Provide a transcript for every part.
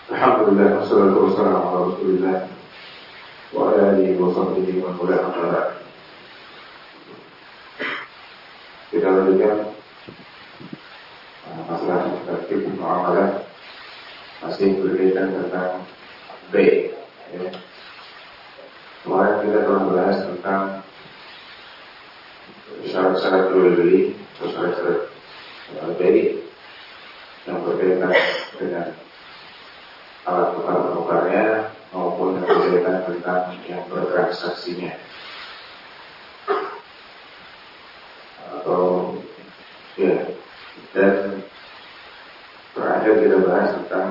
Alhamdulillah, wassalatu wassalamu ala Rasulillah wa ala alihi wa sahbihi wa man. Kita lanjutkan masalah tertib muamalah, masih berkaitan tentang B. Ya. Kemarin kita telah bahas tentang syarat-syarat jual beli atau syarat-syarat beli yang berkaitan dengan alat tukar-tukarnya maupun yang berkaitan tentang yang bertransaksinya, atau ya. Dan terakhir kita bahas tentang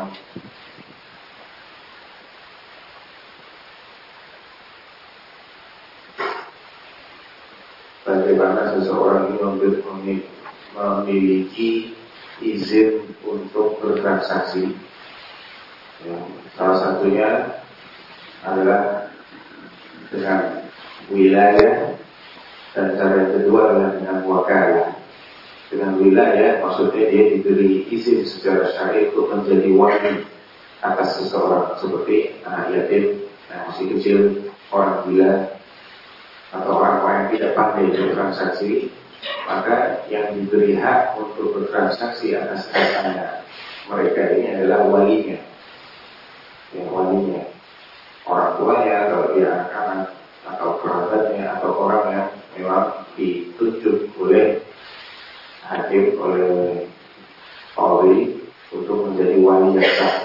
bagaimana seseorang ini memiliki izin untuk bertransaksi. Ya, salah satunya adalah dengan wilayah, dan cara yang kedua adalah dengan wakalah. Dengan wilayah maksudnya dia diberi izin secara syar'i untuk menjadi wali atas seseorang, seperti anak yatim yang masih kecil, orang gila, atau orang-orang yang tidak pandai bertransaksi, maka yang diberi hak untuk bertransaksi atas hartanya mereka ini adalah walinya. Ya, walinya, orang tuanya, atau dia anak-anak, atau kerabatnya, atau orang yang memang ditunjuk oleh hakim, oleh wali untuk menjadi wali yang sah.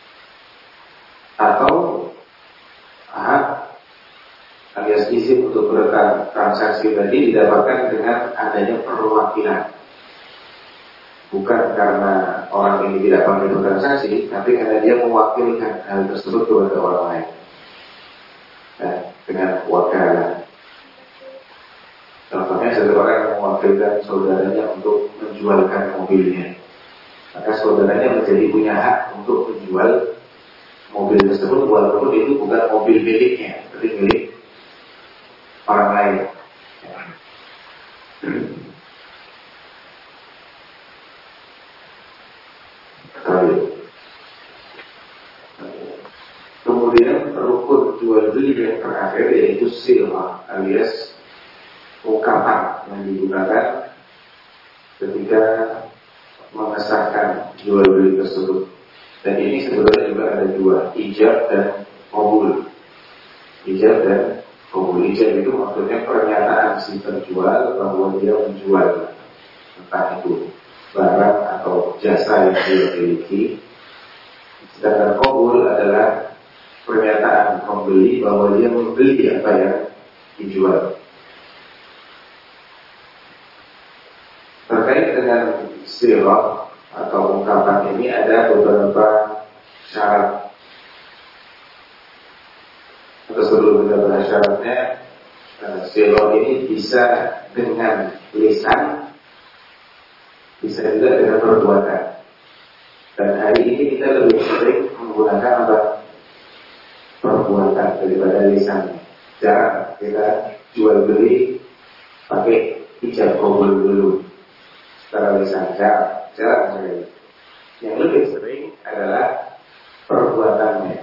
Atau hak alias izin untuk bertransaksi tadi didapatkan dengan adanya perwakilan. Bukan karena orang ini tidak pandai bertransaksi, tapi karena dia mewakilkan hal tersebut kepada orang lain. Nah, dengan wakalah. Contohnya seseorang yang mewakilkan saudaranya untuk menjualkan mobilnya, maka saudaranya menjadi punya hak untuk menjual mobil tersebut, walaupun itu bukan mobil miliknya, tapi milik orang lain. Kemudian rukun jual beli yang terakhir yaitu silha alias ungkapan yang digunakan ketika mengesahkan jual beli tersebut. Dan ini sebenarnya juga ada dua, ijab dan qabul. Ijab dan qabul. Ijab itu maksudnya pernyataan si penjual bahwa dia menjual entah itu barang atau jasa yang dia miliki. Sedangkan qabul adalah pernyataan pembeli bahwa dia membeli apa yang dijual. Terkait dengan silha atau ungkapan ini ada beberapa syarat. Atau sebelum kita bahas syaratnya, silha ini bisa dengan lisan, bisa juga dengan perbuatan. Dan hari ini kita lebih sering menggunakan apa? Perbuatan daripada lisan. Jarang kita jual beli pakai ijab qabul dulu secara lisan, jarang sekali. Yang lebih sering adalah perbuatannya.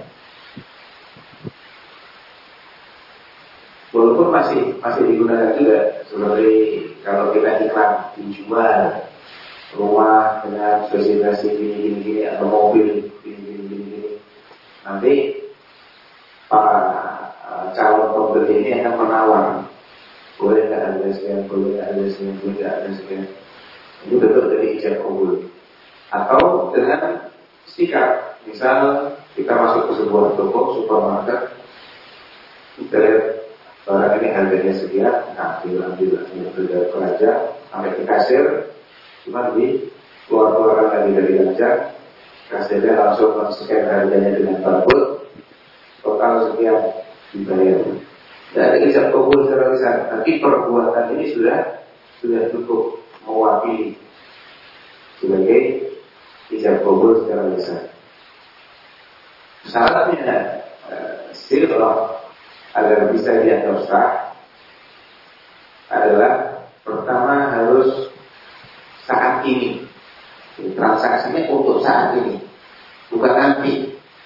Walaupun masih digunakan juga, seperti kalau kita iklan dijual rumah dengan spesifikasi gini atau mobil gini. Nanti para calon pembeli ini akan menawar, boleh nggak ada sekian, boleh nggak ada sekian, boleh nggak ada sekian. Itu betul dari ijab qabul. Atau dengan sikap, misal kita masuk ke sebuah toko supermarket, kita lihat barang ini harganya sekian, nah diambil peraja sampai ke kasir, cuma di keluar lagi dari raja, kasirnya langsung men-scan harganya dengan barcode, total sekian dibayar. Dari ijab qabul secara lisan, tapi perbuatan ini sudah cukup mewakili sebagai ijab qabul secara lisan. Syaratnya silha agar bisa dianggap sah adalah pertama harus saat ini, transaksinya untuk saat ini, bukan nanti.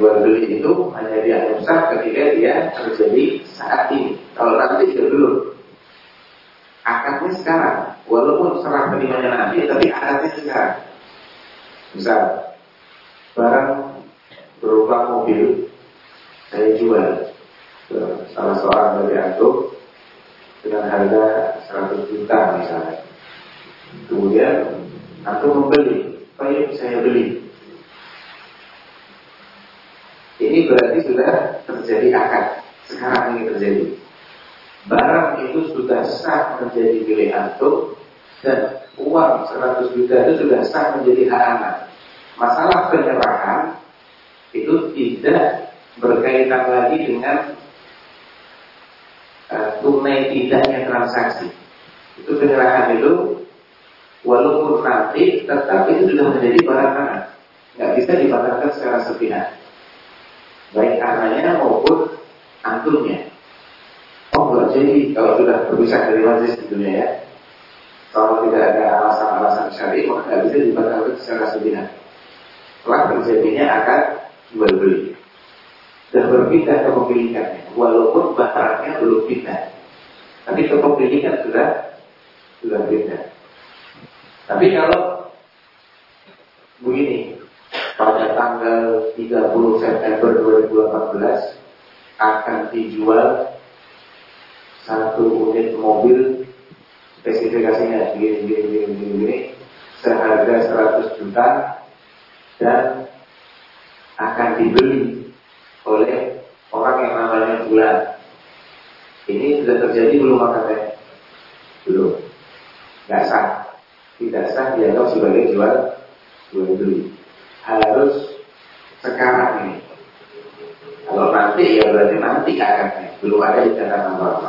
jual beli itu hanya dianggap sah ketika dia terjadi saat ini. Kalau nanti ya belum. Akadnya sekarang, walaupun serah terimanya nanti, tapi akadnya sekarang. Misal, barang berupa mobil saya jual ke salah seorang dari antum dengan harga 100 juta misalnya. Kemudian antum membeli, baik saya beli. Ini berarti sudah terjadi akad. Sekarang ini terjadi. Barang itu sudah sah menjadi milik antum dan uang 100 juta itu sudah sah menjadi hak anak. Masalah penyerahan itu tidak berkaitan lagi dengan tunai tidaknya transaksi. Itu penyerahan itu walaupun nanti tetap itu sudah menjadi barang anak. Nggak bisa dibatalkan secara sepihak. Baik anaknya maupun antumnya. Oh nggak jadi kalau sudah berpisah dari majlis di dunia ya. Kalau tidak ada alasan-alasan syar'i maka nggak bisa dibatalkan secara sepihak. Setelah terjadinya akan jual beli dan berpindah kepemilikannya, walaupun barangnya belum pindah, tapi kepemilikan sudah pindah. Tapi kalau begini, pada tanggal 30 September 2018 akan dijual satu unit mobil spesifikasinya gini seharga 100 juta dan akan dibeli oleh orang yang namanya Bulan. Ini sudah terjadi belum makanya? Belum. Nggak sah. Tidak sah dianggap sebagai jual beli. Harus sekarang ini. Kalau nanti ya berarti nanti akadnya. Belum ada di catatan apa-apa.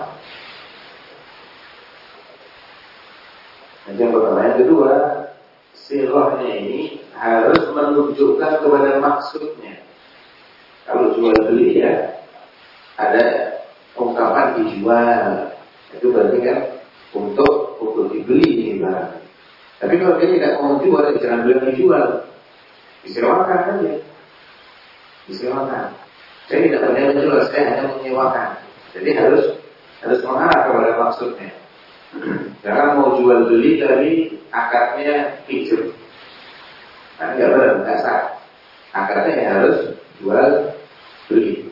Yang pertama, yang kedua, sirahnya ini harus menunjukkan kepada maksudnya. Kalau jual beli ya ada ungkapan dijual, itu berarti kan untuk dibeli ini barang. Tapi kalau dia tidak mau jual, jangan bilang dijual, disewakan aja, disewakan. Saya tidak pernah menjual, saya hanya menyewakan. Jadi harus mengarah kepada maksudnya. Jangan mau jual beli tapi akadnya pinjam. Nah, nggak benar, nggak sah. Akadnya ya harus jual beli.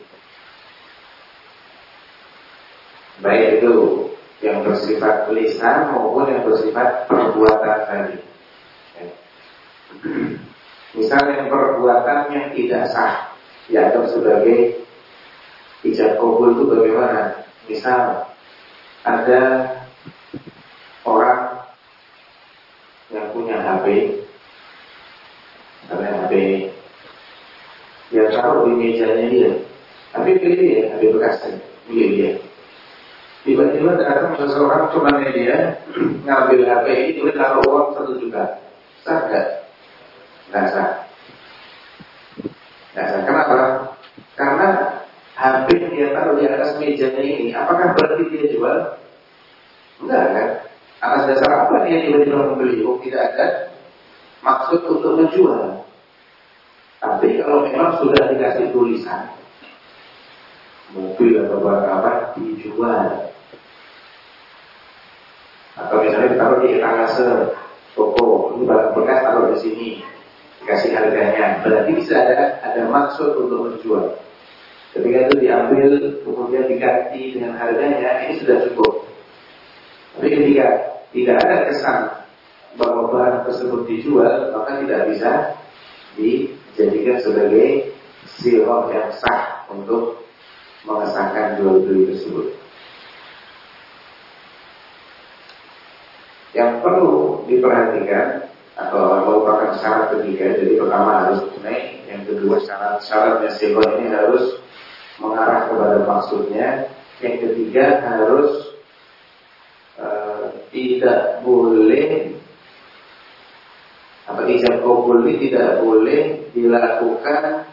Baik itu yang bersifat lisan maupun yang bersifat perbuatan tadi. Misalnya perbuatan yang tidak sah dianggap sebagai ijab kabul itu bagaimana? Misal ada orang yang punya HP, misalnya HP dia taruh di mejanya dia, tapi pilih dia, HP bekasnya, pilih dia. Tiba-tiba datang seseorang temannya dia ngambil HP ini, dia taruh uang 1 juta, sah nggak? Nggak sah. Nggak sah. Kenapa? Karena HP yang dia taruh di atas mejanya ini, apakah berarti dia jual? Enggak kan? Atas dasar apa dia tiba-tiba membeli? Oh, tidak ada maksud untuk menjual. Tapi kalau memang sudah dikasih tulisan mobil atau barang apa dijual, atau misalnya ditaruh di etalase toko, ini barang bekas taruh di sini, dikasih harganya, berarti bisa ada maksud untuk menjual. Ketika itu diambil kemudian diganti dengan harganya, ini sudah cukup. Tapi ketika tidak ada kesan bahwa barang tersebut dijual, maka tidak bisa dijadikan sebagai sirah yang sah untuk mengesahkan jual beli tersebut. Yang perlu diperhatikan atau merupakan syarat ketiga, jadi pertama harus tunai, yang kedua syaratnya sirah ini harus mengarah kepada maksudnya, yang ketiga harus tidak boleh ijab kabul ini tidak boleh dilakukan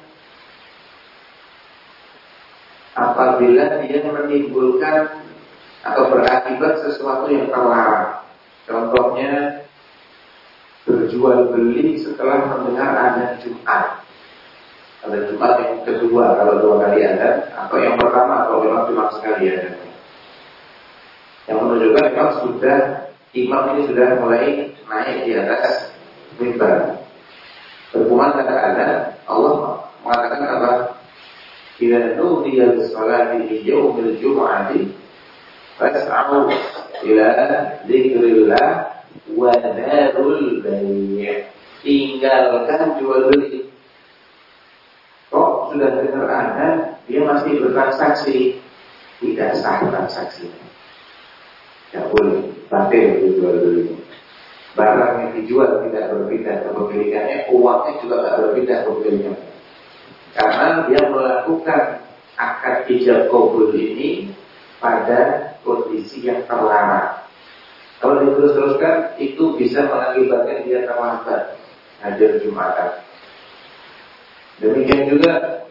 apabila dia menimbulkan atau berakibat sesuatu yang terlarang. Contohnya berjual beli setelah mendengar azan Jumat. Pada Jumat yang kedua kalau 2 kali adzan, atau yang pertama kalau memang cuma sekali adzan. Yang menunjukkan memang sudah imam ini sudah mulai naik di atas mimbar. Berkumandang adzan, Allah mengatakan apa? Idza nudiya lis-salati fi yaumil jumu'ati fas'au ila dzikrillah wa dzarul bai'. Tinggalkan jual beli. Kok sudah dengar adzan dia masih bertransaksi, tidak sah transaksinya. Tidak boleh, batil jual beli. Barang yang dijual tidak berpindah kepemilikannya, uangnya juga tidak berpindah kepemilikannya. Karena dia melakukan akad ijab qabul ini pada kondisi yang terlarang. Kalau diterus-teruskan itu bisa mengakibatkan dia terlambat hadir Jumatan. Demikian juga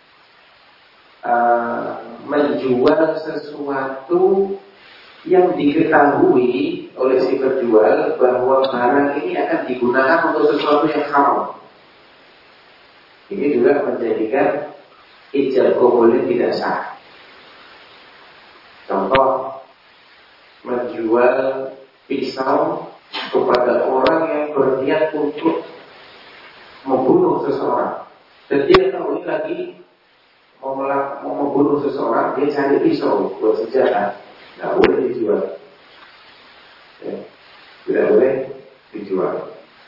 menjual sesuatu yang diketahui oleh si penjual bahwa barang ini akan digunakan untuk sesuatu yang haram. Ini juga menjadikan ijab qabulnya tidak sah. Contoh, menjual pisau kepada orang yang berniat untuk membunuh seseorang. Dan dia tahu ini lagi mau membunuh seseorang, dia cari pisau buat senjata. Tidak boleh dijual. Ya, tidak boleh dijual.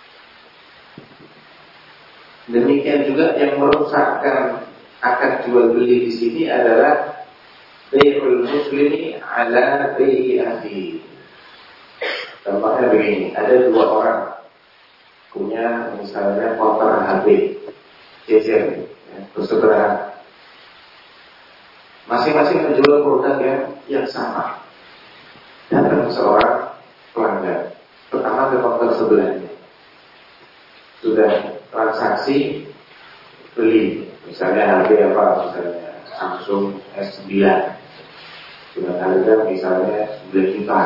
Demikian juga yang merusakkan akad jual beli di sini adalah bai'ul muslimi ala bai'i akhi. Contohnya begini, ada 2 orang punya misalnya motor HP, jejer, ya, bersebelahan. Masing-masing menjual produk yang sama. Datang seorang pelanggan, pertama ke motor sebelahnya, sudah transaksi beli, misalnya HP apa, misalnya Samsung S9 dengan harga misalnya 9 juta.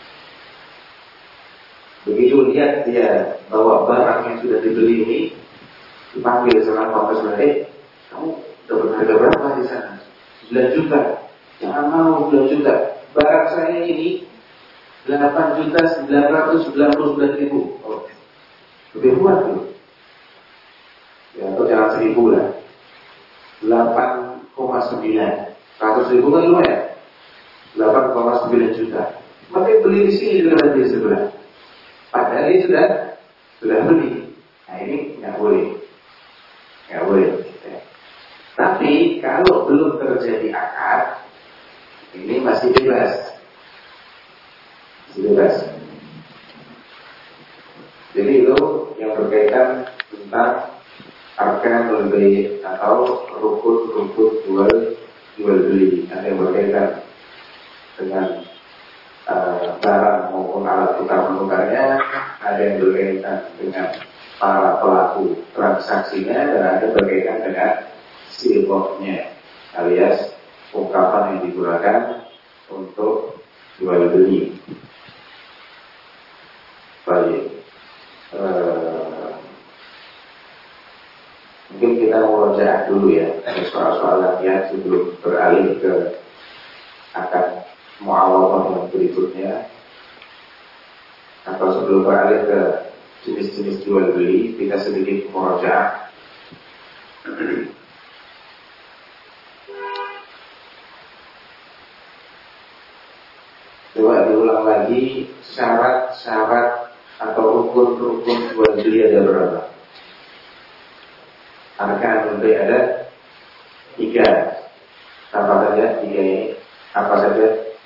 Begitu lihat dia bawa barang yang sudah dibeli ini, dipanggil sama kontes mereka, kamu dapat harga berapa di sana? 9 juta. Jangan mau 9 juta. Barang saya ini 8.999.000. Oh, lebih murah tuh. Ya, atau jangan 1.000 lah. 8,9. 100.000 kan lumayan. 8,9 juta. Maka beli di sini dengan di sebelah. Padahal ini sudah beli. Nah ini nggak boleh. Nggak boleh. Ya. Tapi kalau belum terjadi akad, ini masih bebas. Masih bebas. Jadi itu yang berkaitan tentang arkanul bai' atau rukun-rukun jual beli. Ada yang berkaitan dengan barang maupun alat tukar menukarnya, ada yang berkaitan dengan para pelaku transaksinya, dan ada berkaitan dengan silbohnya alias ungkapan yang digunakan untuk jual beli. Baik, mungkin kita murojaah dulu ya soal-soal latihan sebelum beralih ke akad muawadah yang berikutnya, atau sebelum beralih ke jenis-jenis jual beli, kita sedikit murojaah. Coba diulang lagi syarat-syarat atau rukun-rukun jual beli ada berapa? Arkanul bai' ada 3. Apa saja 3 ini? Apa saja?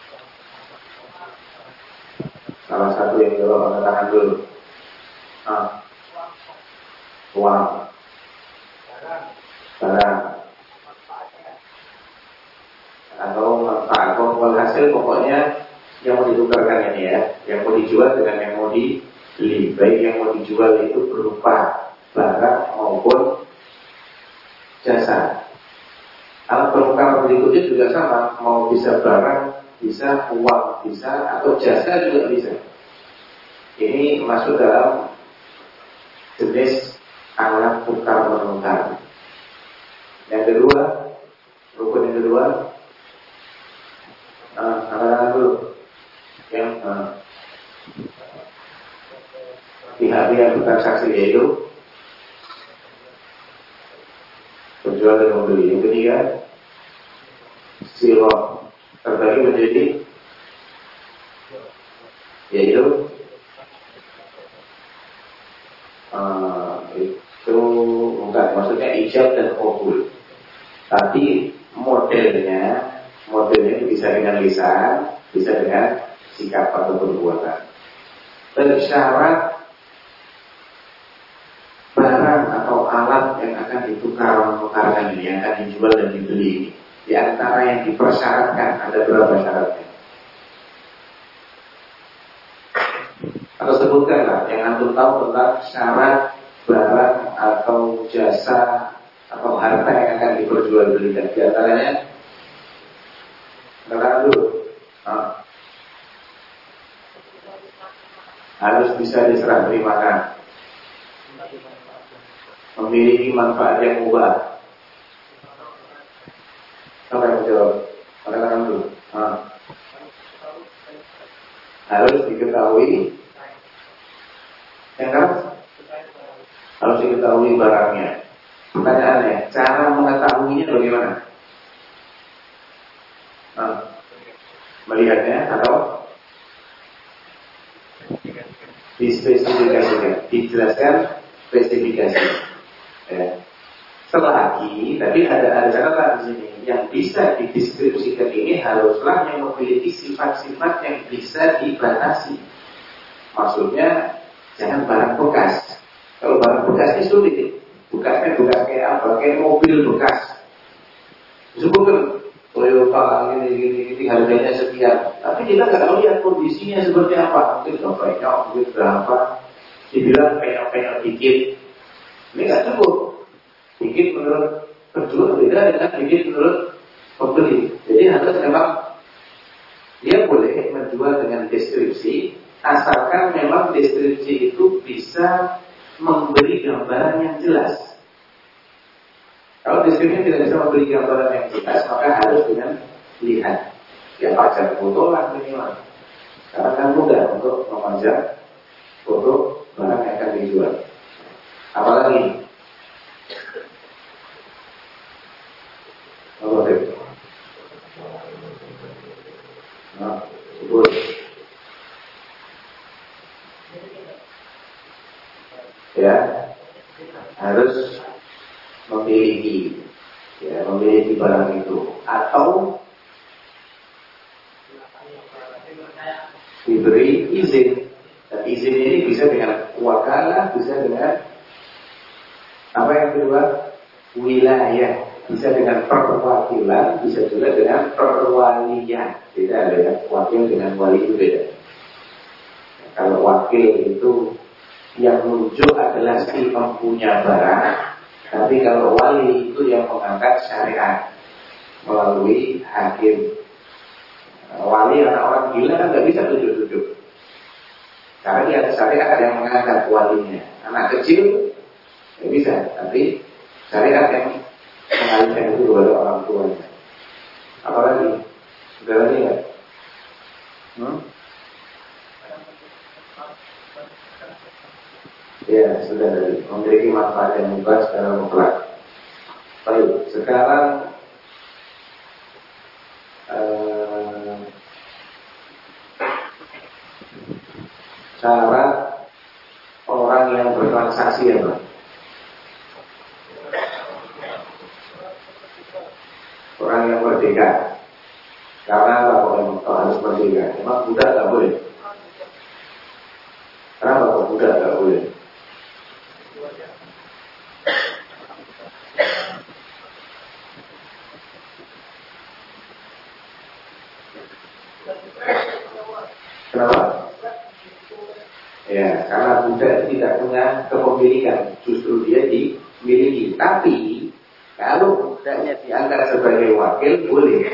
Salah satu yang jawab angkat tangan dulu. Uang, barang, atau manfaat. Hasil pokoknya yang mau ditukarkan ini ya, yang mau dijual dengan yang mau dibeli. Baik yang mau dijual itu berupa barang maupun jasa. Alat permukaan berikutnya juga sama, mau bisa barang, bisa uang, bisa atau jasa juga bisa. Ini masuk dalam jenis alat tukar menukar. Yang kedua, rukun yang kedua, katakan dulu, yang pihak-pihak bertransaksi yaitu penjual dan pembeli. Yang ketiga, sirah terbagi menjadi yaitu itu bukan maksudnya ijab dan qabul, tapi modelnya itu bisa dengan lisan, bisa dengan sikap atau perbuatan. Bersyarat barang atau alat yang akan ditukar-tukarkan ini, yang akan dijual dan dibeli ini, di antara yang dipersyaratkan ada berapa syaratnya? Atau sebutkanlah yang antum tahu tentang syarat barang atau jasa atau harta yang akan diperjualbelikan. Di antaranya, katakan dulu, harus bisa diserah terimakan, memiliki manfaat yang mubah. Apa yang menjawab? Katakan dulu. Harus diketahui, yang kan? Harus diketahui barangnya. Pertanyaannya, cara mengetahuinya bagaimana? Melihatnya atau dispesifikasikan, dijelaskan spesifikasi. Ya. Selagi, tapi ada catatan di sini, yang bisa dideskripsikan ini haruslah yang memiliki sifat-sifat yang bisa dibatasi. Maksudnya, jangan barang bekas. Kalau barang bekas ini sulit. Bekasnya bekas kayak apa? Kayak mobil bekas. Disebutkan Toyota gini harganya sekian. Tapi kita nggak tahu lihat kondisinya seperti apa. Mungkin nggak penyok, mungkin berapa. Dibilang penyok dikit. Ini nggak cukup. Dikit menurut penjual beda dengan dikit menurut pembeli. Jadi harus memang dia boleh menjual dengan deskripsi, asalkan memang deskripsi itu bisa memberi gambaran yang jelas. Kalau deskripsi tidak bisa memberi gambaran yang jelas, maka harus dengan lihat. Ya pajang foto lah minimal. Karena kan mudah untuk memajang foto barang yang akan dijual. Apalagi sebut ya, harus memiliki barang itu atau diberi izin. Dan izin ini bisa dengan wakalah, bisa dengan apa yang kedua, wilayah, bisa dengan perwakilan, bisa juga dengan perwalian. Beda ya, wakil dengan wali itu beda. Kalau wakil itu yang menunjuk adalah si mempunyai barang, tapi kalau wali itu yang mengangkat syariat melalui hakim. Wali anak orang gila kan nggak bisa tunjuk-tunjuk. Karena dia syariat yang mengangkat walinya. Anak kecil nggak bisa, tapi syariat yang mengalihkan itu kepada orang tuanya. Apalagi? Sudah lagi nggak? Ya, sudah tadi. Memiliki manfaat yang mubah secara mutlak. Baik, sekarang cara orang yang bertransaksi ya Pak. Orang yang merdeka. Karena apa kok harus merdeka? Emang budak nggak boleh? Kenapa kok budak nggak boleh? Kenapa? Ya, karena budak tidak punya kepemilikan, justru dia dimiliki. Tapi kalau budaknya diangkat sebagai wakil boleh,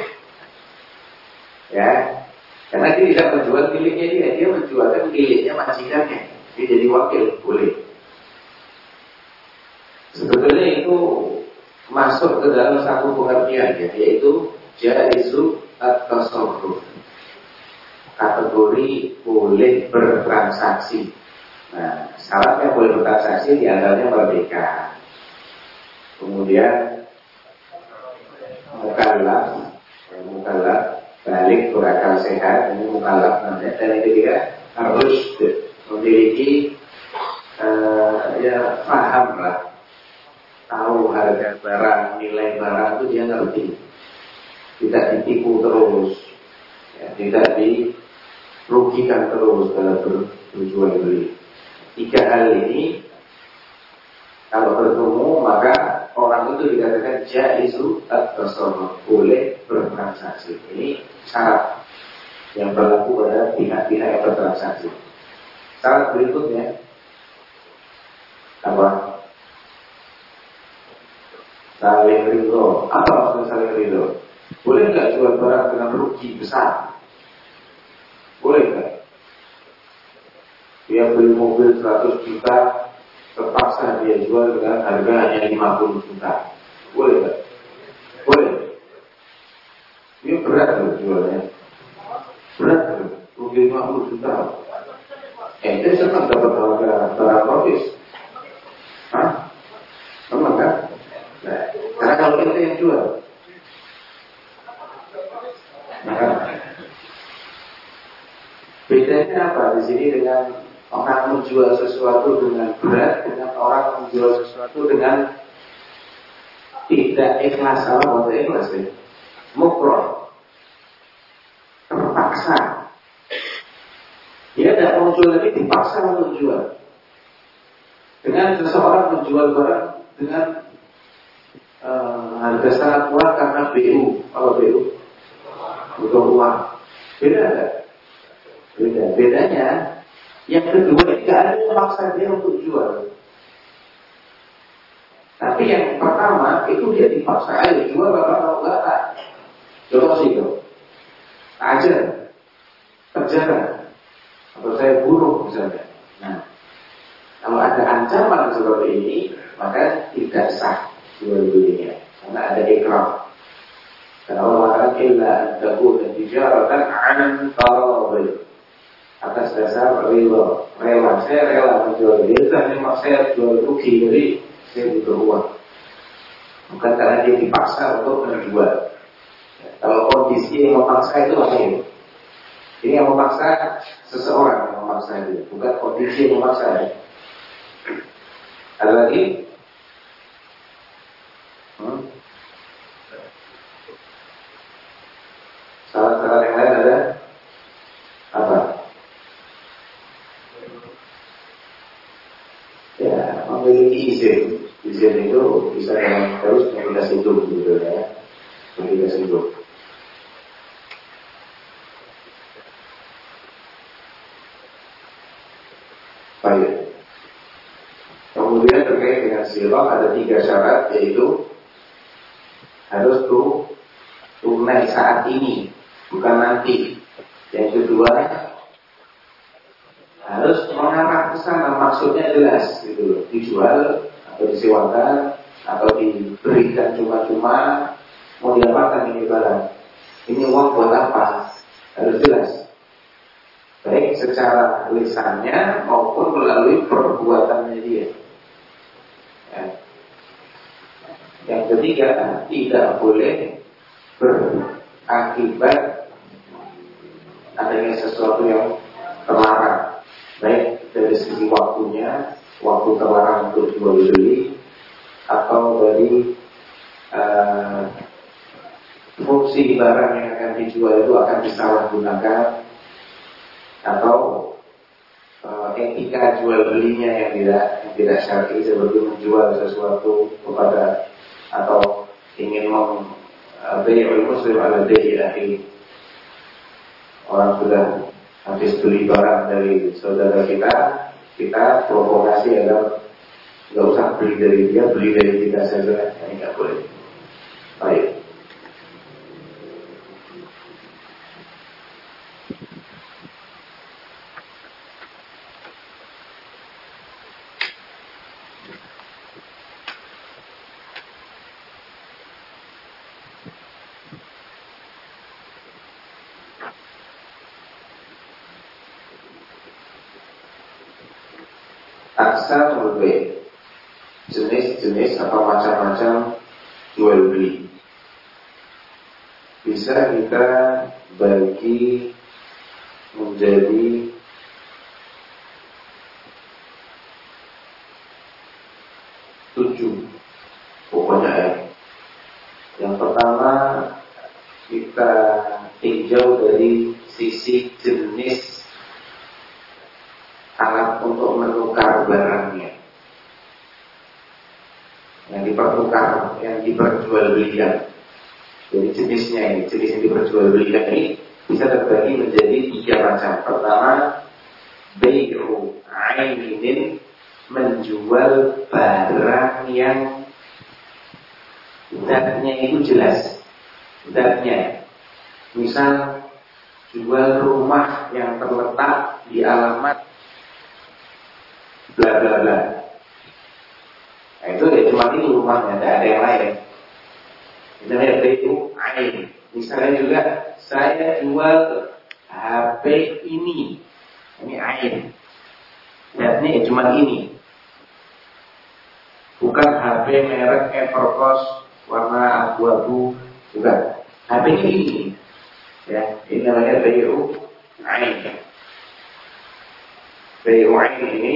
ya, karena dia tidak menjual miliknya dia menjualkan miliknya majikannya. Dia jadi wakil boleh. Sebetulnya itu masuk ke dalam satu pengertian ya, yaitu jaizu at-tasarruf, kategori boleh bertransaksi. Nah, syaratnya boleh bertransaksi diantaranya merdeka, kemudian mukallaf, balik berakal sehat, ini mukallaf namanya, dan yang ketiga harus memiliki ya paham lah, tahu harga barang, nilai barang itu dia ngerti, tidak ditipu terus, ya, tidak dirugikan terus dalam berjual beli. Tiga hal ini kalau bertemu maka orang itu dikatakan jaizu at-tasarruf, boleh bertransaksi. Ini syarat yang berlaku pada pihak-pihak yang bertransaksi. Syarat berikutnya apa? Saling ridho. Apa maksudnya saling ridho? Boleh nggak jual barang dengan rugi besar? Boleh nggak? Dia beli mobil 100 juta, terpaksa dia jual dengan harga hanya 50 juta. Boleh nggak? Boleh. Ini berat loh jualnya. Berat loh, rugi 50 juta. Dia senang dapat harga barang profis. Hah? Memang kan? Nah, karena kalau kita yang jual, maka bedanya apa di sini dengan orang menjual sesuatu dengan berat dengan orang menjual sesuatu dengan tidak ikhlas. Apa maksudnya ikhlas ya? Mukroh, terpaksa. Dia tidak mau jual tapi dipaksa untuk jual. Dengan seseorang menjual barang dengan harga sangat murah karena BU. Apa BU? Butuh uang. Beda enggak? Beda. Bedanya yang kedua ini tidak ada yang memaksa dia untuk jual. Tapi yang pertama itu dia dipaksa, ayo jual bapak mau enggak tak. Contoh sih itu, ajar, penjara, atau saya bunuh misalnya. Nah, kalau ada ancaman seperti ini, maka tidak sah jual belinya, karena ada ikrar. Karena Allah mengatakan illa an takuna tijaratan 'an taradhi, atas dasar rela. Saya rela menjual dia, tapi saya jual rugi, jadi saya butuh uang. Bukan karena dia dipaksa untuk menjual. Kalau kondisi yang memaksa itu lain. Ini yang memaksa seseorang yang memaksa itu, bukan kondisi yang memaksa. Ada lagi? Syarat-syarat yang lain ada? Apa? Ya, memiliki izin. Izin itu bisa yang terus komunikasi hidup gitu ya. Komunikasi hidup. Baik. Kemudian terkait dengan silok ada 3 syarat, yaitu harus tunai saat ini, bukan nanti. Yang kedua harus mengarah ke sana, maksudnya jelas gitu loh, dijual atau disewakan atau diberikan cuma-cuma, mau diapakan ini barang, ini uang buat apa, harus jelas, baik secara lisannya maupun melalui perbuatannya dia. Ya. Yang ketiga, tidak boleh berakibat adanya sesuatu yang terlarang, baik dari segi waktunya, waktu terlarang untuk jual beli, atau dari fungsi barang yang akan dijual itu akan disalahgunakan, atau etika jual belinya yang tidak syar'i, seperti menjual sesuatu kepada atau ingin bai'ul muslim ala bai'i akhi. Orang sudah habis beli barang dari saudara kita provokasi agar nggak usah beli dari dia, beli dari kita saja. Ini nggak boleh. Baik. aksar lebih jenis-jenis atau macam-macam jual beli bisa kita bagi menjadi 7 pokoknya ya. Yang pertama kita tinjau dari sisi jenis alat untuk menukar barangnya yang dipertukar, yang diperjualbelikan. Jadi jenisnya ini, jenis yang diperjualbelikan ini bisa terbagi menjadi 3 macam. Pertama, bai'u 'ainin, menjual barang yang zatnya itu jelas. Zatnya, misal jual rumah yang terletak di alamat bla bla bla. Nah, itu ya cuma itu rumahnya, tidak ada yang lain. Misalnya bai'u 'ain. Misalnya juga saya jual HP ini 'ain. Zatnya ya cuma ini. Bukan HP merek Evercost warna abu-abu, bukan. HP ini. Ya, ini namanya bai'u 'ain. Bai'u 'ain ini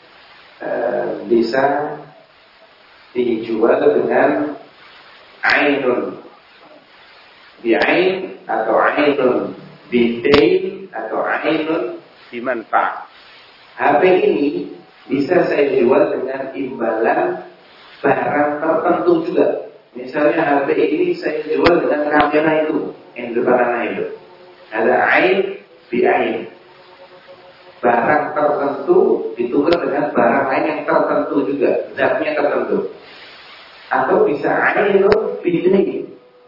bisa dijual dengan ainun bi'ain atau ainun bidain atau ainun bimanfa'. HP ini bisa saya jual dengan imbalan barang tertentu juga. Misalnya HP ini saya jual dengan kamera itu yang di depan itu. Ada ain bi'ain. Barang tertentu ditukar dengan barang lain yang tertentu juga, zatnya tertentu. Atau bisa ainun bidain.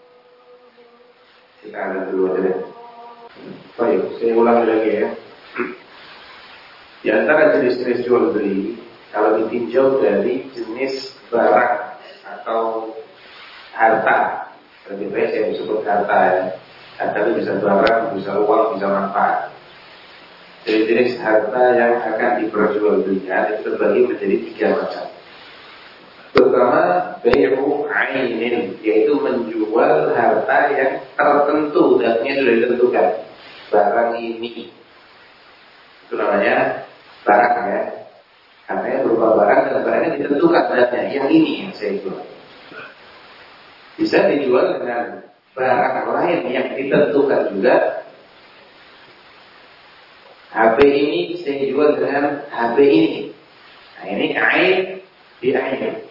Kita ada dulu aja. Baik, saya ulangi lagi ya. Di antara jenis-jenis jual beli, kalau ditinjau dari jenis barang atau harta, lebih baik saya disebut harta ya. Harta itu bisa barang, bisa uang, bisa manfaat. Jadi jenis harta yang akan diperjualbelikan itu terbagi menjadi 3 macam. Pertama, bai'u 'ainin, yaitu menjual harta yang tertentu, zatnya sudah ditentukan. Barang ini, itu namanya barang ya. Hartanya berupa barang dan barangnya ditentukan zatnya. Yang ini yang saya jual. Bisa dijual dengan barang lain yang ditentukan juga. HP ini saya jual dengan HP ini. Nah, ini ain di ain.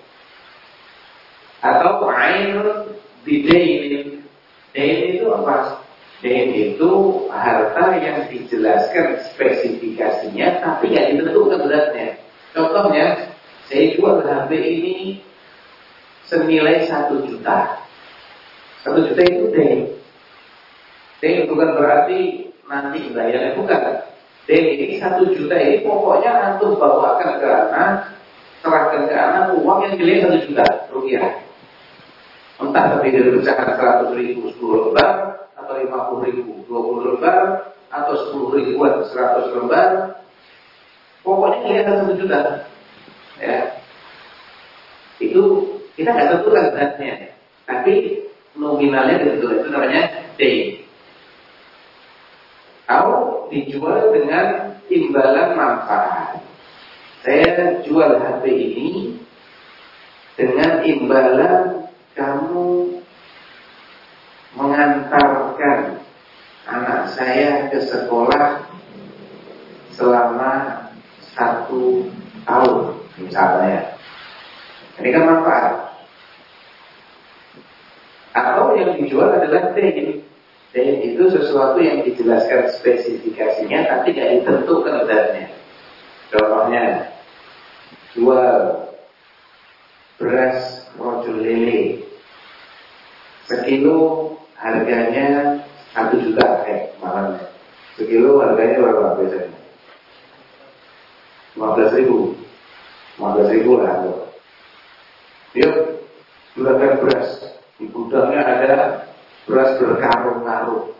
Atau ainun bidain. Dain itu apa? Dain itu harta yang dijelaskan spesifikasinya tapi tidak ditentukan zatnya. Contohnya, saya jual HP ini senilai 1 juta. 1 juta itu dain. Dain bukan berarti nanti bayarnya, bukan. Dain ini 1 juta ini pokoknya antum bawakan ke anak, serahkan ke anak uang yang nilai 1 juta rupiah. Entah tapi dari pecahan 100.000 10 lembar, atau 50.000 20 lembar, atau 10.000-an 100 lembar. Pokoknya nilai 1 juta. Ya. Itu kita nggak tentukan zatnya, tapi nominalnya ditentukan. Itu namanya dain. Atau dijual dengan imbalan manfaat. Saya jual HP ini dengan imbalan kamu mengantarkan anak saya ke sekolah selama 1 tahun misalnya. Ini kan manfaat. Atau yang dijual adalah dain. Dain itu sesuatu yang dijelaskan spesifikasinya tapi tidak ditentukan zatnya. Contohnya, jual beras rojol lele sekilo harganya 1 juta malamnya. Sekilo harganya berapa biasanya? 15.000. 15.000 lah. Yuk, jualkan beras. Di gudangnya ada beras berkarung-karung.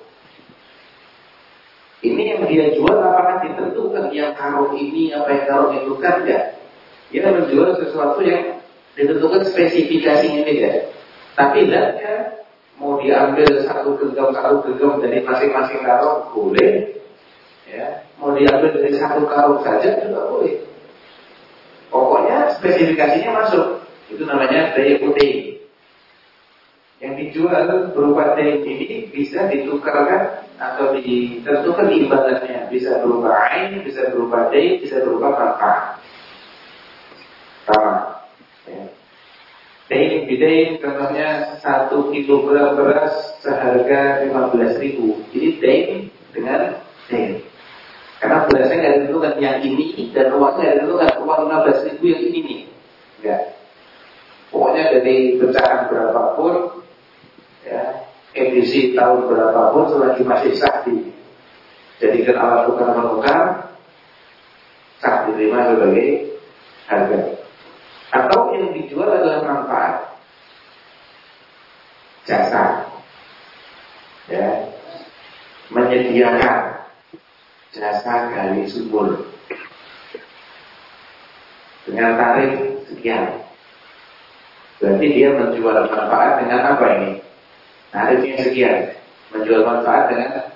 Ini yang dia jual apakah ditentukan yang karung ini apa yang karung itu kan enggak? Dia menjual sesuatu yang ditentukan spesifikasinya beda. Tapi zatnya mau diambil satu genggam dari masing-masing karung boleh, ya. Mau diambil dari satu karung saja juga boleh. Pokoknya spesifikasinya masuk. Itu namanya daya putih. Yang dijual berupa daya ini bisa ditukarkan atau ditentukan imbalannya. Bisa berupa ain, bisa berupa daya, bisa berupa manfaat. Sama. Ya. Dain bidain contohnya 1 kilogram beras seharga 15.000. Jadi dain dengan dain. Karena berasnya nggak ditentukan yang ini dan uangnya nggak ditentukan uang 15.000 yang ini nih. Enggak. Pokoknya dari pecahan berapapun, ya, edisi tahun berapapun selagi masih sah dijadikan alat tukar menukar, sah diterima sebagai harga. Atau yang dijual adalah manfaat, jasa, ya, menyediakan jasa gali sumur dengan tarif sekian. Berarti dia menjual manfaat dengan apa ini? Tarifnya sekian. Menjual manfaat dengan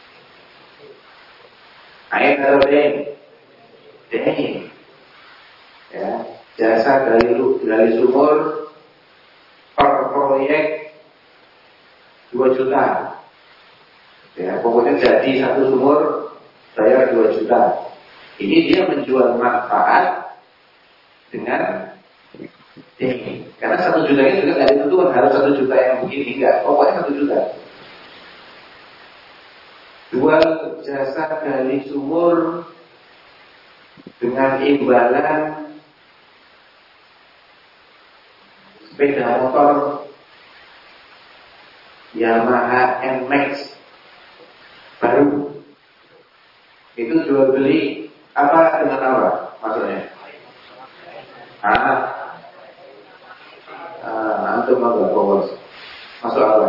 air atau dain? Dain. Ya. Jasa gali sumur per proyek 2 juta. Ya, pokoknya jadi satu sumur bayar 2 juta. Ini dia menjual manfaat dengan ini. Karena 1 juta ini juga nggak ditentukan harus 1 juta yang begini, enggak. Pokoknya 1 juta. Jual jasa gali sumur dengan imbalan sepeda motor Yamaha NMAX baru. Itu jual beli apa dengan apa maksudnya? Antum apa bos? Masuk apa?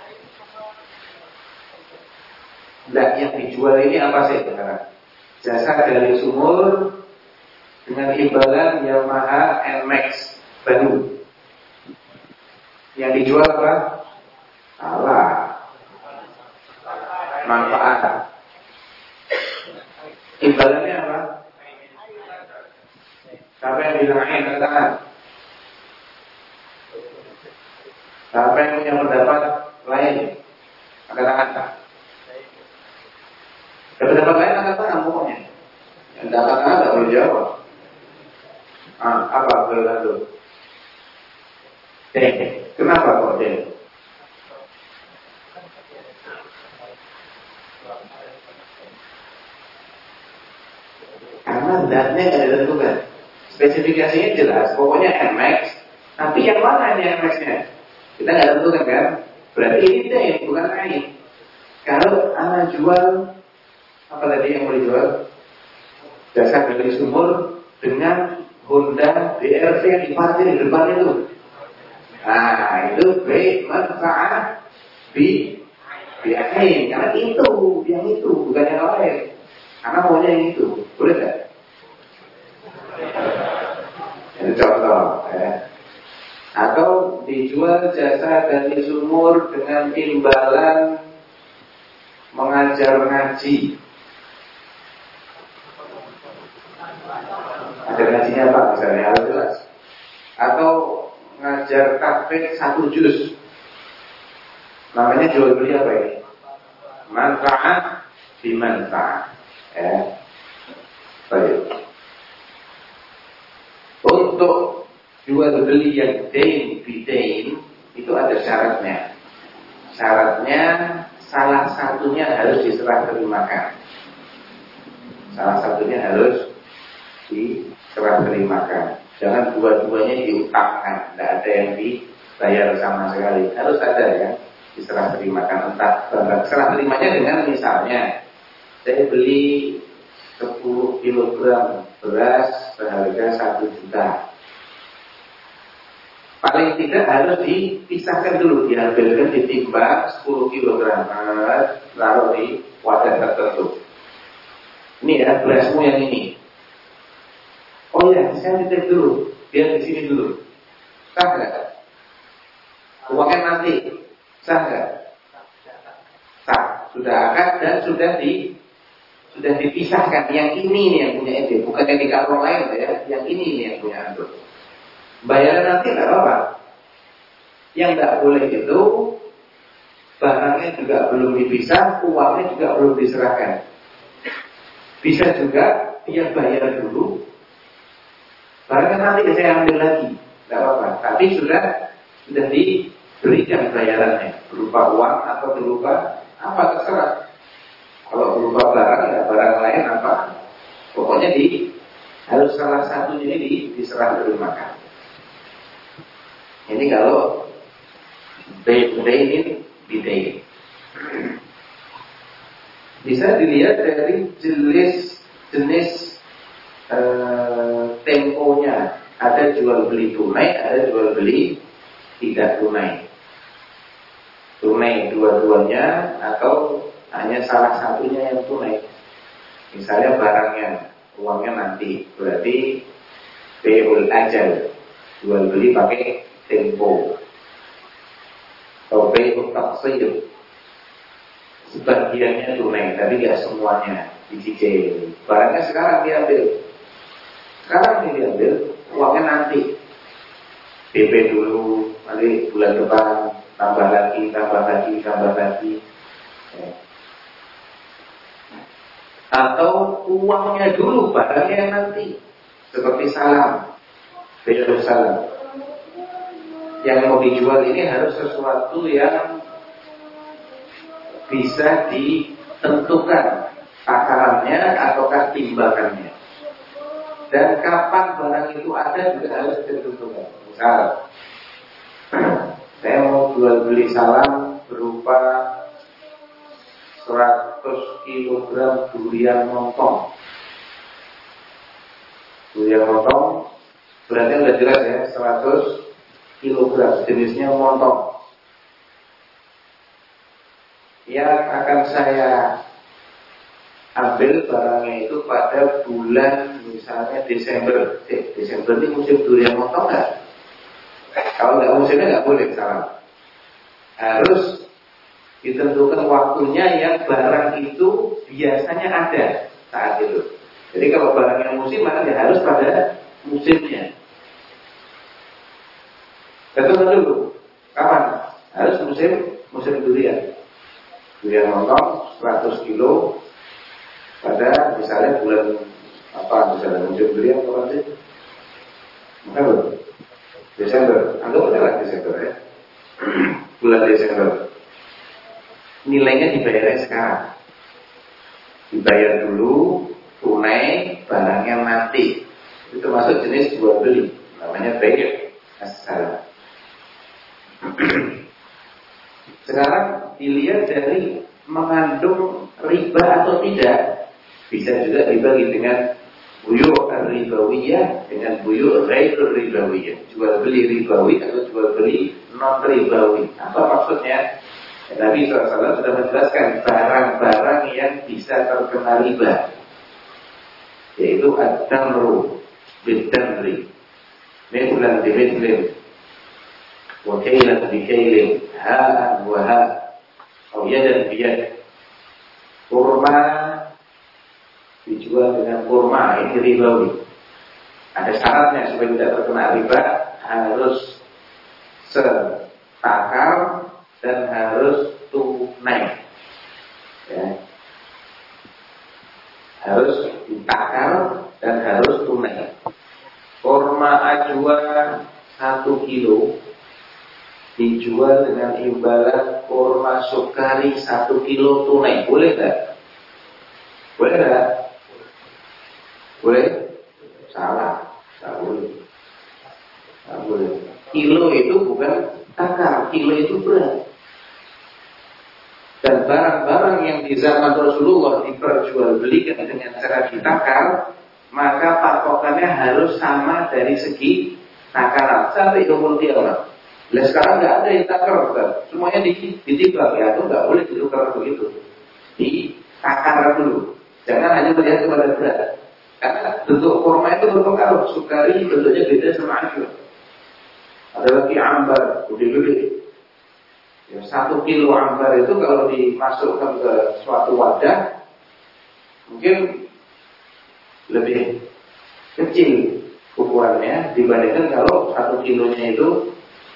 Nah, yang dijual ini apa sih sekarang? Jasa gali sumur dengan imbalan Yamaha NMAX baru. Yang dijual apa? Manfaat. Imbalannya apa? Siapa yang bilang ain katakan? Siapa yang punya pendapat lain? Katakan. Pendapat lain katakan pokoknya. Yang katakan tidak boleh jawab. Apa perbedaan itu? Kenapa kok dia? Karena zatnya tidak ditentukan. Spesifikasinya jelas, pokoknya NMAX. Tapi yang mana ini NMAX-nya? Kita nggak tentukan kan? Berarti ini dain, bukan ain. Kalau anak jual apa tadi yang mau dijual? Jasa gali sumur dengan Honda BRV yang diparkir di depan itu. Nah, itu B manfaat B ain. Karena itu, yang itu, bukan yang lain. Karena maunya yang itu, boleh nggak? Ini contoh, ya. Atau dijual jasa gali sumur dengan imbalan mengajar ngaji. Ajar ngajinya apa? Misalnya harus jelas. Atau ngajar tahfidz 1 juz. Namanya jual beli apa ini? Manfaat bimanfaat. Ya. Baik. Untuk jual beli yang dain bidain itu ada syaratnya. Syaratnya salah satunya harus diserah terimakan. Salah satunya harus diserah terimakan. Jangan dua-duanya diutangkan. Tidak ada yang dibayar sama sekali. Harus ada yang diserah terimakan. Entah serah terimanya dengan misalnya saya beli 10 kilogram beras seharga 1 juta. Paling tidak harus dipisahkan dulu, diambilkan, ditimbang 10 kilogram, lalu di wadah tertentu. Ini ya berasmu yang ini. Oh Oh iya, saya titip dulu, dia di sini dulu. Sah nggak? Uangnya nanti, sah nggak? Sah. Sudah akad dan sudah dipisahkan. Yang ini nih yang punya ide, bukan yang di kantor lain ya. Yang ini nih yang punya antum. Bayaran nanti nggak apa-apa. Yang nggak boleh itu barangnya juga belum dipisah, uangnya juga belum diserahkan. Bisa juga dia bayar dulu, barangnya nanti saya ambil lagi, nggak apa-apa. Tapi sudah diberikan bayarannya berupa uang atau berupa apa terserah. Kalau berupa barang ya barang lain apa, pokoknya harus salah satunya ini diserah terimakan. Ini kalau ini bidai. Bisa dilihat dari jenis temponya. Ada jual beli tunai, ada jual beli tidak tunai. Tunai dua-duanya atau hanya salah satunya yang tunai. Misalnya barangnya, uangnya nanti, berarti bai'ul ajal, jual beli pakai tempo. Atau bai'ul taqsir, sebagiannya tunai, tapi tidak semuanya dicicil. Barangnya sekarang diambil, uangnya nanti. DP dulu, nanti bulan depan tambah lagi. Ya. Atau uangnya dulu, barangnya nanti. Seperti salam, bai'ul salam. Yang mau dijual ini harus sesuatu yang bisa ditentukan takarannya ataukah timbangannya, dan kapan barang itu ada juga harus ditentukan. Misal saya mau jual beli salam berupa 100 kg durian montong. Durian montong berarti udah jelas ya, 100 kg, jenisnya montong. Yang akan saya ambil barangnya itu pada bulan misalnya Desember. Desember ini musim durian montong nggak? Kalau nggak musimnya nggak boleh salah. Harus ditentukan waktunya yang barang itu biasanya ada saat itu. Jadi kalau barang yang musiman ya harus pada musimnya. Tentukan dulu kapan? Harus musim durian. Durian montong 100 kilo pada misalnya bulan apa, misalnya musim durian kapan sih? Desember. Anggap aja lah Desember ya. Bulan Desember. Nilainya dibayarnya sekarang. Dibayar dulu tunai, barangnya nanti. Itu termasuk jenis jual beli, namanya bai' as-salam. Sekarang dilihat dari mengandung riba atau tidak. Bisa juga dibagi dengan buyu' ar-ribawiyah dengan buyu' ghair ribawiyah. Jual beli ribawi atau jual beli non ribawi. Apa maksudnya? Nabi SAW sudah menjelaskan barang-barang yang bisa terkena riba, yaitu ad-damru bid-damri, mithlan bimithlim, wa kailan bikailin, ha'an wa ha', atau yadan biyad. Kurma dijual dengan kurma, ini ribawi. Ada syaratnya supaya tidak terkena riba, harus setakar dan harus tunai. Ya. Harus ditakar dan harus tunai. Kurma ajwa 1 kilo dijual dengan imbalan kurma sukari 1 kilo tunai. Boleh tak? Boleh tak? Boleh? Salah. Tak boleh. Tak boleh. Kilo itu bukan takar, kilo itu berat. Dan barang-barang yang di zaman Rasulullah diperjualbelikan dengan cara ditakar, maka patokannya harus sama dari segi takaran sampai umur kiamat. Nah sekarang nggak ada yang takar, kan? Semuanya ditimbang ya, itu nggak boleh ditukar begitu. Ditakar dulu. Jangan hanya melihat kepada berat. Karena bentuk kurma itu berpengaruh. Sukari bentuknya beda sama ajwa. Ada lagi ambar, gede-gede. Ya, 1 kilo ambar itu kalau dimasukkan ke suatu wadah mungkin lebih kecil ukurannya dibandingkan kalau 1 kilonya itu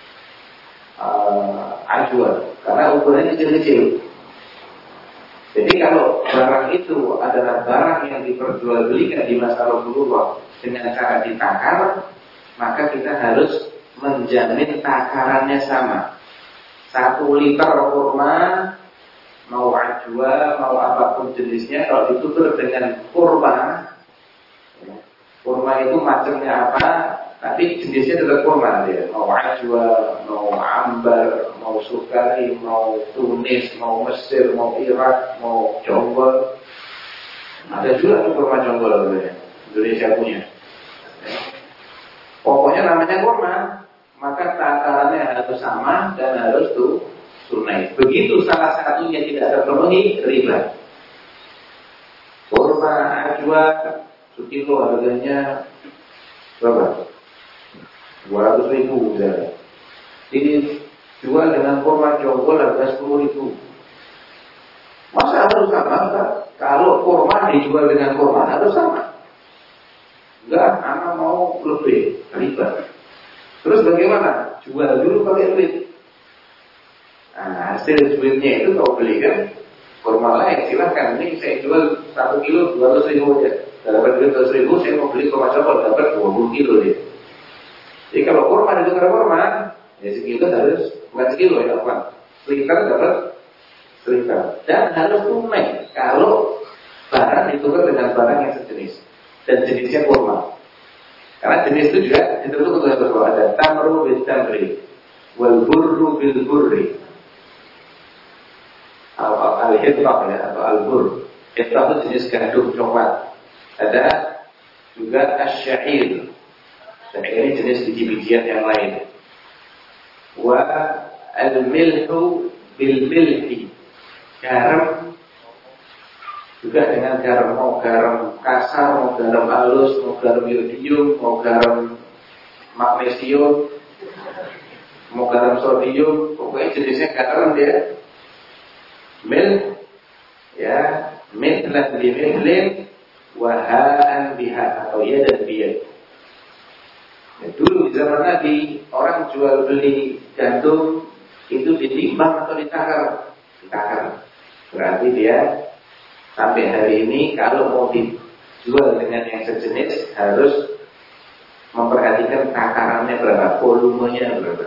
ajwa, karena ukurannya kecil-kecil. Jadi kalau barang itu adalah barang yang diperjualbelikan di masa Rasulullah dengan cara ditakar, maka kita harus menjamin takarannya sama. 1 liter kurma, mau ajwa, mau apapun jenisnya, kalau ditukar dengan kurma, ya, kurma itu macamnya apa, tapi jenisnya tetap kurma dia. Mau ajwa, mau ambar, mau sukari, mau Tunis, mau Mesir, mau Irak, mau jonggol. Ada juga tuh kurma jonggol ya, Indonesia punya. Pokoknya namanya kurma, maka takarannya harus sama dan harus tunai. Begitu salah satunya tidak terpenuhi, riba. Kurma ajwa sekilo harganya berapa? 200.000 misalnya. Ini jual dengan kurma jonggol harga 10.000. Masa harus sama? Enggak? Kalau kurma dijual dengan kurma harus sama. Enggak, anak mau lebih, riba. Terus bagaimana? Jual dulu pakai duit. Nah, hasil duitnya itu kau beli kan kurma lain, silahkan. Ini saya jual 1 kilo 200.000 aja. Dapat duit 200.000, saya mau beli kurma coklat dapat 20 kilo dia. Jadi kalau kurma ditukar kurma, ya sekilo harus, bukan sekilo ya, bukan. Liter dapat seliter. Dan harus tunai kalau barang ditukar dengan barang yang sejenis dan jenisnya kurma. Karena jenis itu juga ditentukan oleh beberapa, ada tamru bil tamri, wal burru bil burri, al-hittah ya, atau al-burr. Hittah itu jenis gandum coklat. Ada juga asy-syair. Syair ini jenis biji-bijian yang lain. Wa al-milhu bil milhi, garam juga dengan garam, mau garam kasar, mau garam halus, mau garam iodium, mau garam magnesium, mau garam sodium, pokoknya jenisnya garam dia. Mil, ya, mithlan bi mithlin, wahaan biha, atau ya dan biya. Ya, dulu di zaman Nabi orang jual beli gandum itu ditimbang atau ditakar, ditakar. Berarti dia sampai hari ini kalau mau dijual dengan yang sejenis harus memperhatikan takarannya berapa, volumenya berapa.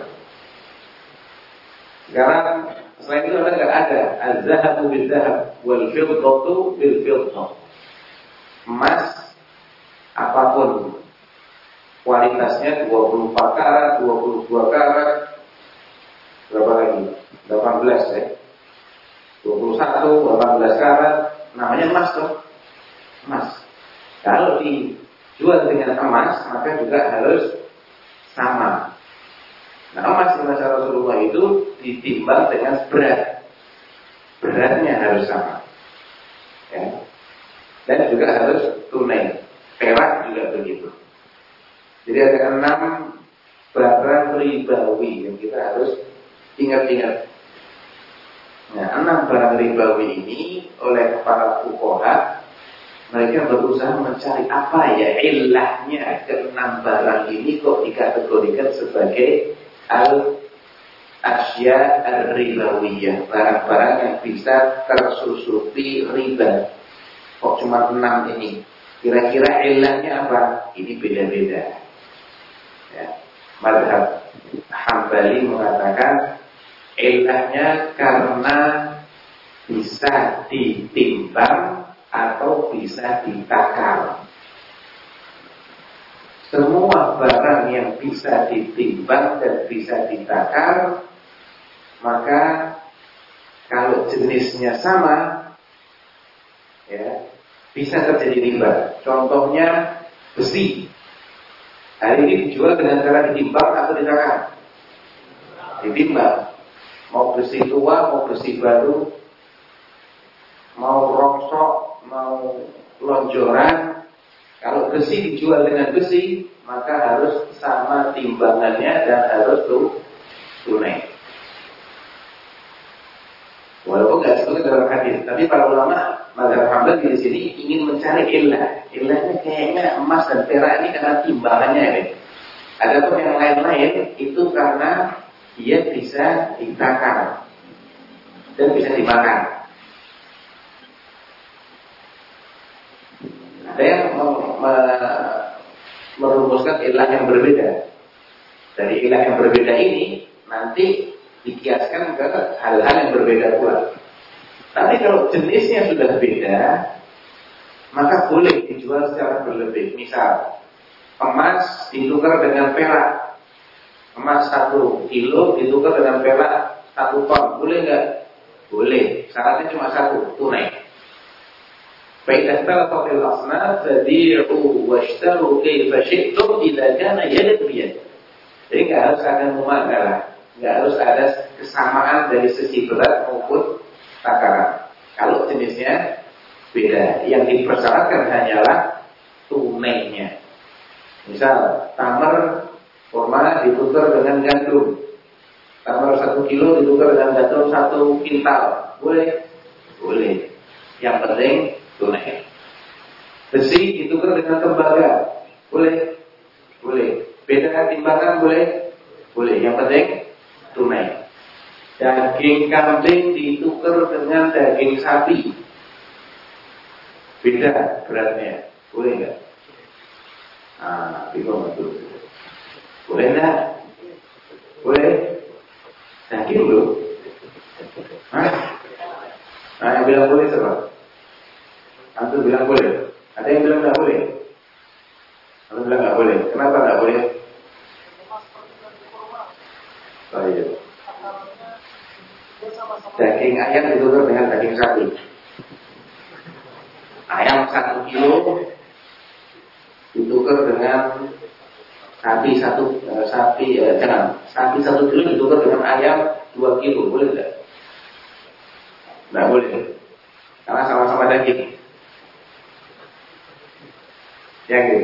Sekarang selain itu nggak ada az-zahabu bil-zahab wal fiddatu bil-fiddah. Emas apapun kualitasnya 24 karat, 22 karat, berapa lagi? 18 ya. 21, 18 karat, namanya emas tuh. Emas. Kalau dijual dengan emas, maka juga harus sama. Nah, emas di masa Rasulullah itu ditimbang dengan berat. Beratnya harus sama. Ya. Dan juga harus tunai. Perak juga begitu. Jadi ada 6 barang ribawi yang kita harus ingat-ingat. Nah, 6 barang ribawi ini oleh para fuqaha, mereka berusaha mencari apa ya ilahnya ke-6 barang ini kok dikategorikan sebagai al-asya ar-ribawiyah, barang-barang yang bisa tersusupi riba. Kok cuma 6 ini? Kira-kira ilahnya apa? Ini beda-beda. Ya. Mazhab Hambali mengatakan ilahnya karena bisa ditimbang atau bisa ditakar. Semua barang yang bisa ditimbang dan bisa ditakar, maka kalau jenisnya sama, ya, bisa terjadi riba. Contohnya besi. Hari ini dijual dengan cara ditimbang atau ditakar? Ditimbang. Mau besi tua, mau besi baru, mau rongsok, mau lonjoran. Kalau besi dijual dengan besi, maka harus sama timbangannya dan harus tunai. Walaupun nggak disebut dalam hadis, tapi para ulama mazhab Hambali di sini ingin mencari illah. Illahnya kayaknya emas dan perak ini karena timbangannya ini. Adapun yang lain-lain itu karena dia bisa ditakar dan bisa dimakan. Ada yang merumuskan ilah yang berbeda. Dari ilah yang berbeda ini nanti dikiaskan ke hal-hal yang berbeda pula. Tapi kalau jenisnya sudah beda, maka boleh dijual secara berlebih. Misal, emas ditukar dengan perak. Emas 1 kilo ditukar dengan perak 1 ton. Boleh nggak? Boleh. Syaratnya cuma 1, tunai. Faidah talaqatil asnaf fadi'u washtaru kaifa syi'tum idza kana yadan biyad. Jadi nggak harus ada muamalah, nggak harus ada kesamaan dari sisi berat maupun takaran. Kalau jenisnya beda, yang dipersyaratkan hanyalah tunainya. Misal tamar kurma ditukar dengan gandum, tamar 1 kilo ditukar dengan gandum 1 kintal, boleh? Boleh. Yang penting tunai. Besi ditukar dengan tembaga, boleh? Boleh. Beda timbangan, boleh? Boleh. Yang penting tunai. Daging kambing ditukar dengan daging sapi, beda beratnya, boleh nggak? Bingung itu. Boleh nggak? Boleh. Daging loh. Yang bilang boleh siapa? Antum bilang boleh. Ada yang bilang nggak boleh. Antum bilang nggak boleh. Kenapa nggak boleh? Oh iya. Daging ayam ditukar dengan daging sapi. Ayam 1 kilo ditukar dengan sapi 1 kilo ditukar dengan ayam 2 kilo, boleh tidak? Tidak boleh, karena sama-sama daging. Yakin?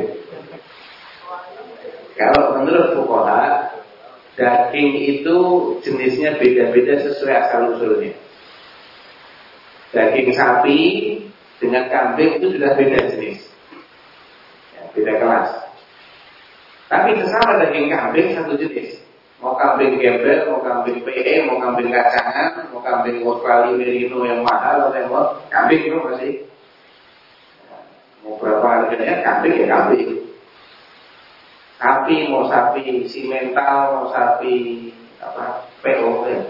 Kalau menurut fuqaha, daging itu jenisnya beda-beda sesuai asal-usulnya. Daging sapi dengan kambing itu sudah beda jenis, ya, beda kelas. Tapi sesama daging kambing satu jenis. Mau kambing gembel, mau kambing PE, mau kambing kacangan, mau kambing Australia Merino yang mahal, atau mau kambing itu masih. Mau berapa harganya kambing ya kambing. Sapi mau sapi simental, mau sapi PO ya.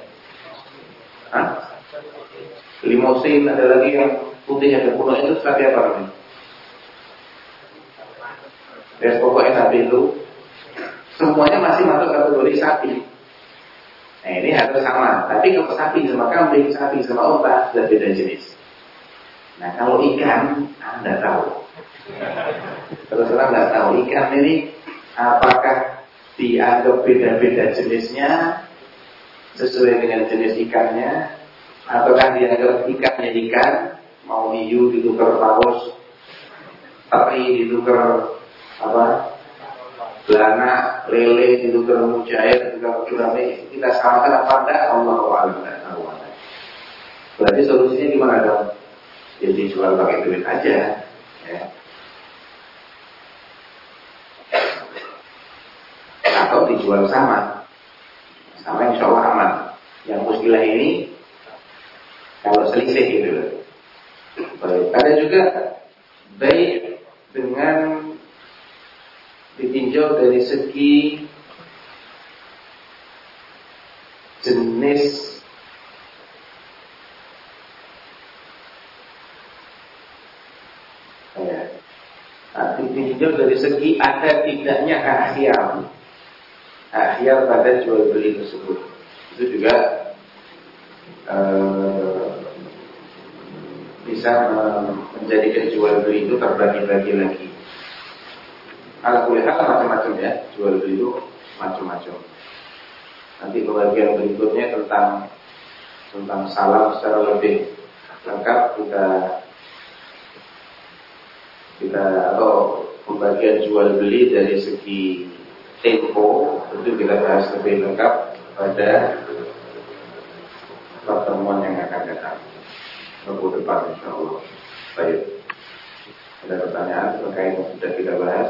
Limosin, ada lagi yang putih ada kuno itu sapi apa namanya? Ya pokoknya sapi itu semuanya masih masuk kategori sapi. Nah ini harus sama. Tapi kalau sapi sama kambing, sapi sama unta sudah beda jenis. Nah kalau ikan, Anda tahu. Terus terang nggak tahu ikan ini apakah dianggap beda-beda jenisnya sesuai dengan jenis ikannya, ataukah dianggap ikannya ikan, mau hiu ditukar paus, teri ditukar belana, lele ditukar mujair, ditukar gurame, kita samakan apa enggak? Allahu a'lam. Berarti solusinya gimana dong? Jadi jual pakai duit aja, ya. Atau dijual sama insya Allah aman. Yang muskilah ini kalau selisih gitu. Baik. Ada juga baik dengan ditinjau dari segi jenis ditinjau dari segi ada tidaknya akhir pada jual beli tersebut. Itu juga bisa menjadikan jual beli itu terbagi-bagi lagi. Alhamdulillah macam-macam ya, jual beli itu macam-macam. Nanti pembagian berikutnya tentang salam secara lebih lengkap kita atau pembagian jual beli dari segi tempo itu kita bahas lebih lengkap pada pertemuan yang akan datang minggu depan insyaallah. Baik. Ada pertanyaan terkait yang sudah kita bahas?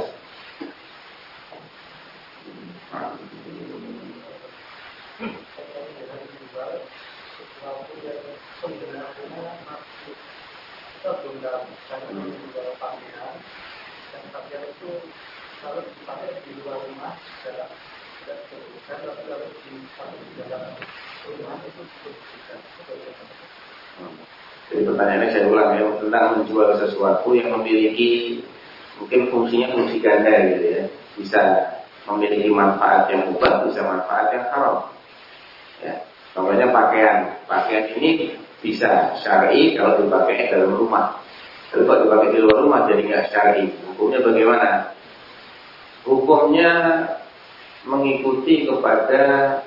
Jadi pertanyaannya saya ulang ya, tentang menjual sesuatu yang memiliki mungkin fungsinya fungsi ganda gitu ya, bisa memiliki manfaat yang mubah, bisa manfaat yang haram. Ya, contohnya pakaian ini bisa syar'i kalau dipakai dalam rumah, tapi kalau dipakai di luar rumah jadi nggak syar'i. Hukumnya bagaimana? Hukumnya mengikuti kepada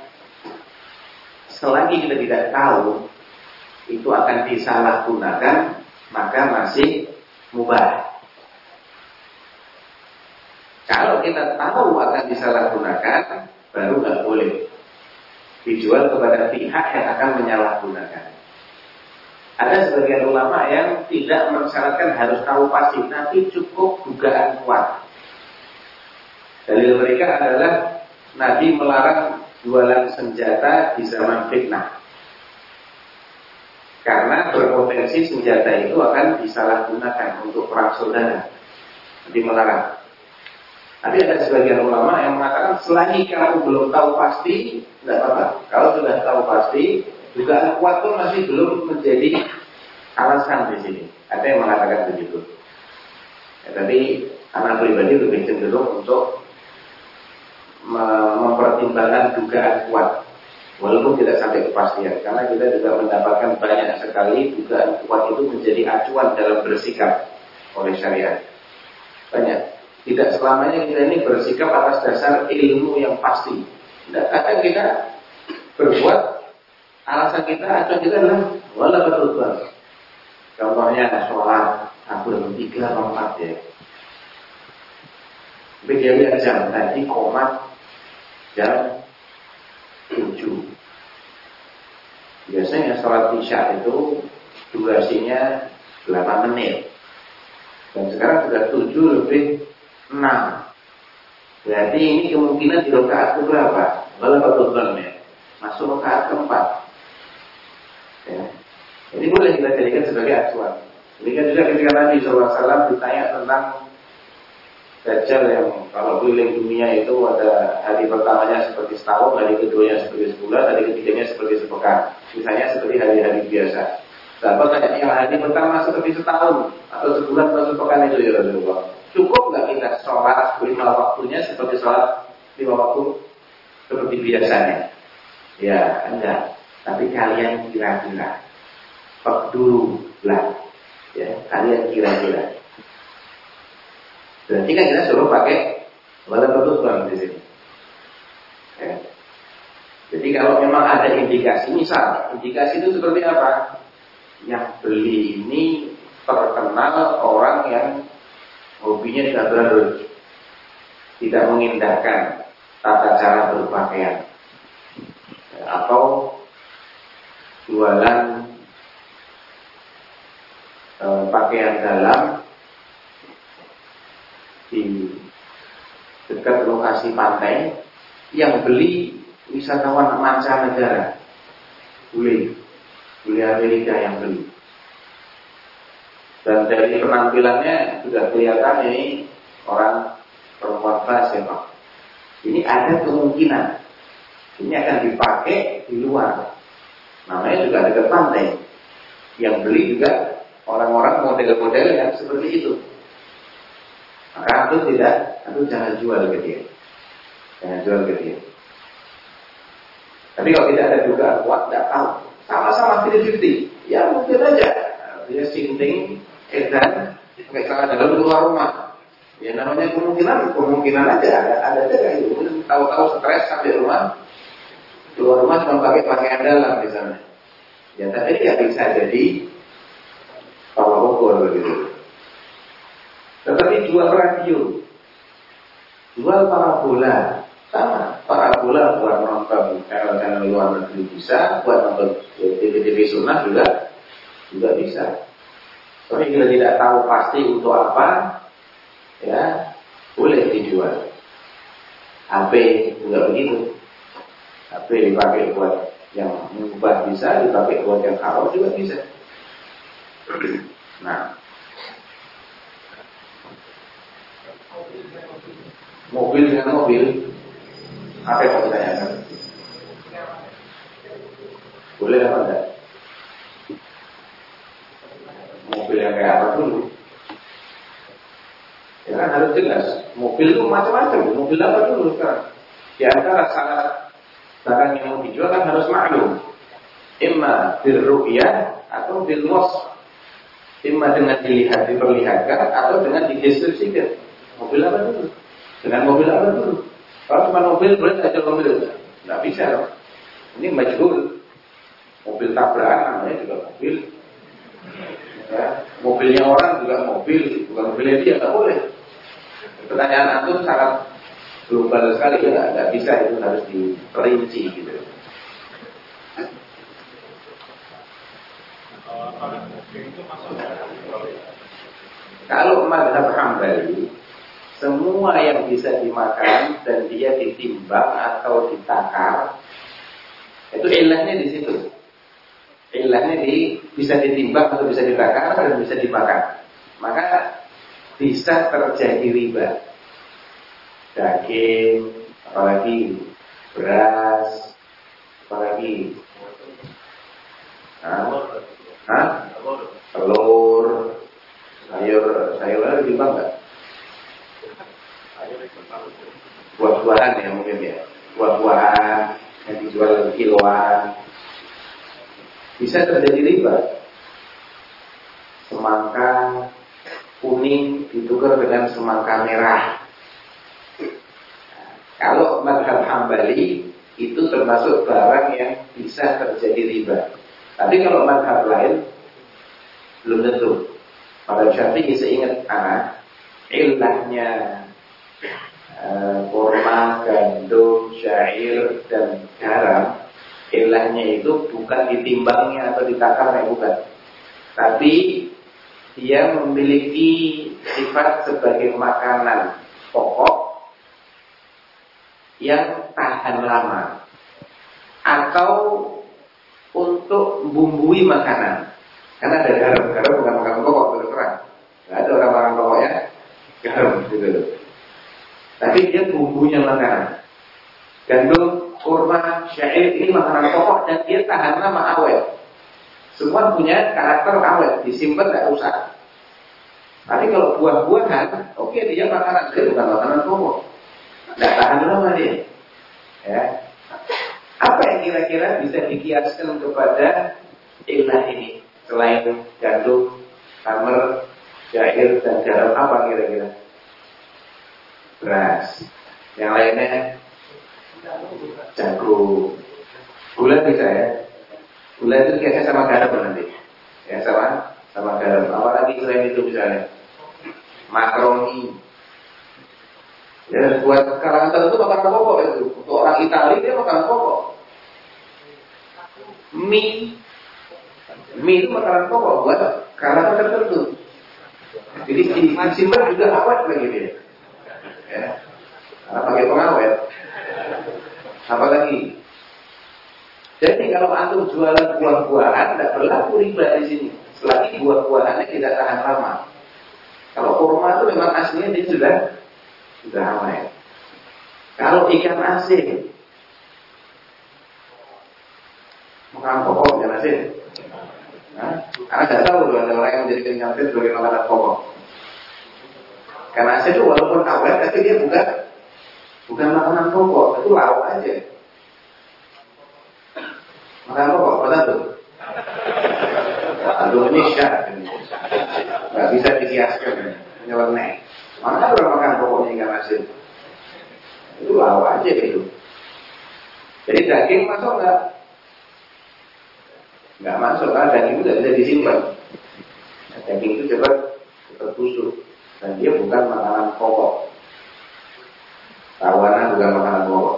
selagi kita tidak tahu itu akan disalahgunakan, maka masih mubah. Kalau kita tahu akan disalahgunakan, baru nggak boleh dijual kepada pihak yang akan menyalahgunakan. Ada sebagian ulama yang tidak mensyaratkan harus tahu pasti, tapi cukup dugaan kuat. Dalil mereka adalah Nabi melarang jualan senjata di zaman fitnah. Karena berpotensi senjata itu akan disalahgunakan untuk perang saudara. Jadi melarang. Tapi ada sebagian ulama yang mengatakan selagi kamu belum tahu pasti, tidak apa-apa. Kalau sudah tahu pasti, dugaan kuat pun masih belum menjadi alasan di sini. Ada yang mengatakan begitu. Ya, tapi anak pribadi lebih cenderung untuk mempertimbangkan dugaan kuat. Walaupun tidak sampai kepastian, karena kita juga mendapatkan banyak sekali dugaan kuat itu menjadi acuan dalam bersikap oleh syariat. Banyak. Tidak selamanya kita ini bersikap atas dasar ilmu yang pasti. Tidak, kadang kita berbuat alasan kita, acuan kita adalah wala betul. Contohnya sholat, aku dalam 3 atau 4 ya. Beda lihat jam tadi komat jam 7. Biasanya sholat isya itu durasinya 8 menit. Dan sekarang sudah 7 lebih 6. Berarti ini kemungkinan di rakaat berapa? Berapa ya? Masuk rakaat keempat. Ya. Ini boleh kita jadikan sebagai acuan. Demikian juga ketika Nabi SAW ditanya tentang Dajjal yang kalau keliling dunia itu ada hari pertamanya seperti setahun, hari keduanya seperti sebulan, hari ketiganya seperti sepekan. Misalnya seperti hari-hari biasa. Dapat tanya yang hari pertama seperti setahun atau sebulan atau sepekan itu ya Rasulullah. Cukup nggak kita sholat 5 waktunya seperti sholat 5 waktu seperti biasanya? Ya enggak. Tapi kalian kira-kira, dulu lah, ya kalian kira-kira. Berarti kan kita suruh pakai wala betul di sini. Ya. Jadi kalau memang ada indikasi, misal indikasi itu seperti apa? Yang beli ini terkenal orang yang hobinya tidak berarut, tidak mengindahkan tata cara berpakaian, atau jualan pakaian dalam di dekat lokasi pantai, yang beli wisatawan mancanegara, beli Amerika yang beli. Dan dari penampilannya sudah kelihatan ini orang perempuan kelas ya Pak. Ini ada kemungkinan ini akan dipakai di luar. Namanya juga dekat pantai. Yang beli juga orang-orang model-model yang seperti itu. Maka itu jangan jual ke dia. Jangan jual ke dia. Tapi kalau tidak ada dugaan kuat, tidak tahu. Sama-sama 50-50. Ya mungkin aja dia sinting, edan, pakai celana dalam keluar rumah. Ya namanya kemungkinan aja. Ada aja kayak gitu. Mungkin tahu-tahu stres sampai rumah, keluar rumah cuma pakai pakaian dalam misalnya. Ya tapi dia bisa jadi tolak ukur begitu. Tetapi jual radio, jual parabola, sama parabola buat nonton channel-channel luar negeri bisa, buat nonton TV-TV sunnah juga bisa. Tapi kita tidak tahu pasti untuk apa, ya boleh dijual. HP juga begitu. HP dipakai buat yang mubah bisa, dipakai buat yang haram juga bisa. Nah, mobil dengan mobil, apa yang mau ditanyakan? Boleh apa enggak? Mobil yang kayak apa dulu? Ya kan harus jelas. Mobil itu macam-macam. Mobil apa dulu sekarang? Di antara syarat barang yang mau dijual kan harus maklum. Imma bil ru'yah atau bil wasf. Imma dengan dilihat, diperlihatkan atau dengan dideskripsikan. Mobil apa dulu? Dengan mobil apa dulu? Kalau cuma mobil boleh saja mobil. Tidak bisa loh. Ini majhul. Mobil tabrakan namanya juga mobil. Ya, mobilnya orang juga mobil, bukan mobilnya dia, tidak boleh. Pertanyaan antum sangat global sekali, ya, tidak bisa, itu harus diperinci gitu. Kalau mazhab Hambali, semua yang bisa dimakan dan dia ditimbang atau ditakar, itu ilahnya di situ. Ilahnya bisa ditimbang atau bisa ditakar dan bisa dimakan. Maka bisa terjadi riba. Daging, apalagi beras, apalagi telur, sayur ditimbang nggak? Buah-buahan ya mungkin ya. Buah-buahan yang dijual kiloan. Bisa terjadi riba. Semangka kuning ditukar dengan semangka merah. Kalau mazhab Hambali itu termasuk barang yang bisa terjadi riba. Tapi kalau mazhab lain belum tentu. Pada Syafi'i seingat anak, ilahnya kurma, gandum, syair dan garam, ilahnya itu bukan ditimbangnya atau ditakarnya, bukan. Tapi dia memiliki sifat sebagai makanan pokok yang tahan lama atau untuk bumbui makanan. Karena ada garam bukan makanan pokok, terus terang. Nggak ada orang makan pokoknya garam gitu. Tapi dia bumbunya makanan. Gandum, kurma, syair ini makanan pokok dan dia tahan lama, awet. Semua punya karakter awet, disimpan tidak rusak. Tapi kalau buah-buahan, oke, dia makanan, dia bukan makanan pokok, tidak tahan lama dia. Ya. Apa yang kira-kira bisa dikiaskan kepada ilah ini selain gandum, tamar, syair dan garam? Apa kira-kira? Beras. Yang lainnya jagung. Gula bisa ya. Gula itu biasanya sama garam nanti. Ya sama garam. Apalagi selain itu misalnya makaroni. Ya buat kalangan tertentu makanan pokok itu. Untuk orang Italia dia makanan pokok. Mie itu makanan pokok buat kalangan tertentu. Jadi disimpan juga awet lagi dia. Ya. Karena pakai pengawet. Apalagi. Jadi kalau antum jualan buah-buahan tidak berlaku riba di sini. Selagi buah-buahannya tidak tahan lama. Kalau kurma itu memang aslinya dia sudah awet. Kalau ikan asin, makanan pokok ikan asin. Nah, karena tidak tahu loh ada orang yang menjadikan ikan asin sebagai makanan pokok. Ikan asin itu walaupun awet, tapi dia bukan makanan pokok, itu lauk aja. Makanan pokok, apa tuh? Aduh ini syak, nggak bisa dikiaskan, nyeleneh. Mana orang makan pokoknya ikan asin? Itu lauk aja gitu. Jadi daging masuk nggak? Nggak masuk, karena daging itu nggak bisa disimpan. Daging itu cepat busuk. dan dia bukan makanan pokok. Tawana bukan makanan pokok.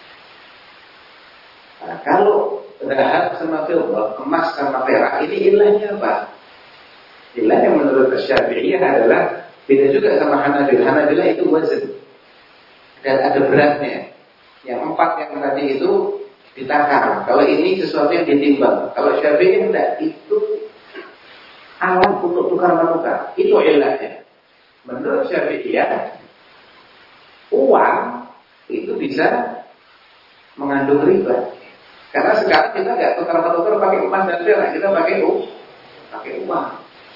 Nah, kalau zahab sama fiddah, emas sama perak, ini ilahnya apa? Ilahnya menurut Syafi'iyah adalah beda juga sama Hanabilah. Hanabilah itu wazn dan ada beratnya. Yang 4 yang tadi itu ditakar. Kalau ini sesuatu yang ditimbang. Kalau Syafi'iyah tidak, itu alat untuk tukar-menukar. Itu ilahnya. Menurut Syafi'iyah, uang itu bisa mengandung riba. Karena sekarang kita nggak tukar-menukar pakai emas dan perak, kita pakai uang.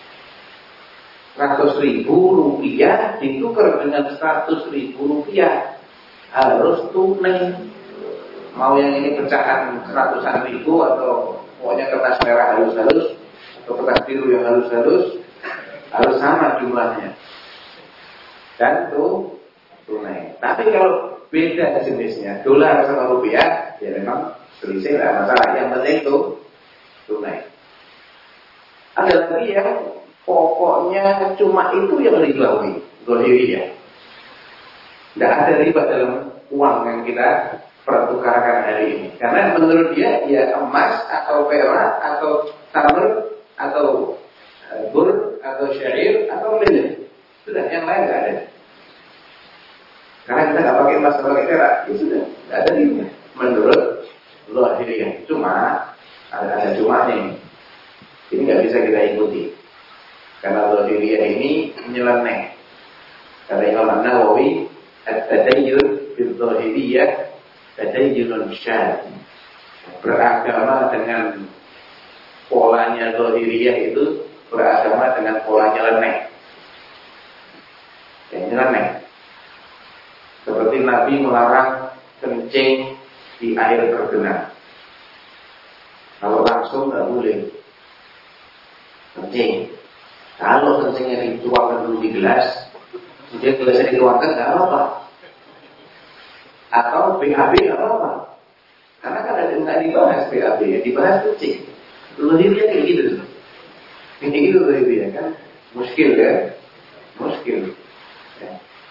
100.000 rupiah ditukar dengan 100.000 rupiah harus tunai. Mau yang ini pecahan 100.000 atau pokoknya kertas merah halus-halus atau kertas biru yang halus-halus harus sama jumlahnya. Dan itu tunai. Tapi kalau beda jenisnya, dolar sama rupiah, ya memang selisih tidak masalah. Yang penting itu tunai. Ada lagi yang pokoknya cuma itu yang ribawi, zahiriyah. Tidak ada riba dalam uang yang kita pertukarkan hari ini. Karena menurut dia, ya emas atau perak atau tamr atau bur atau syair atau milih. Sudah, yang lain tidak ada. Karena kita tidak pakai emas atau pakai perak, ya sudah, tidak ada riba. Menurut zahiriyah. Cuma ada cumanya ini. Ini nggak bisa kita ikuti. Karena zahiriyah ini nyeleneh. Kata Imam An-Nawawi, at-tadayyun bil-zahiriyah tadayyunun syadz. Beragama dengan polanya zahiriyah itu beragama dengan pola nyeleneh. Yang nyeleneh. Seperti Nabi melarang kencing di air tergenang. Kalau langsung nggak boleh kencing. Kalau kencingnya dituangkan dulu di gelas, kemudian gelasnya dituangkan nggak apa-apa. Atau BAB nggak apa-apa. Karena kan ada nggak dibahas BAB, ya dibahas kencing. Lahirnya kayak gitu. Kayak gitu lahirnya kan, muskil ya, muskil. Ya.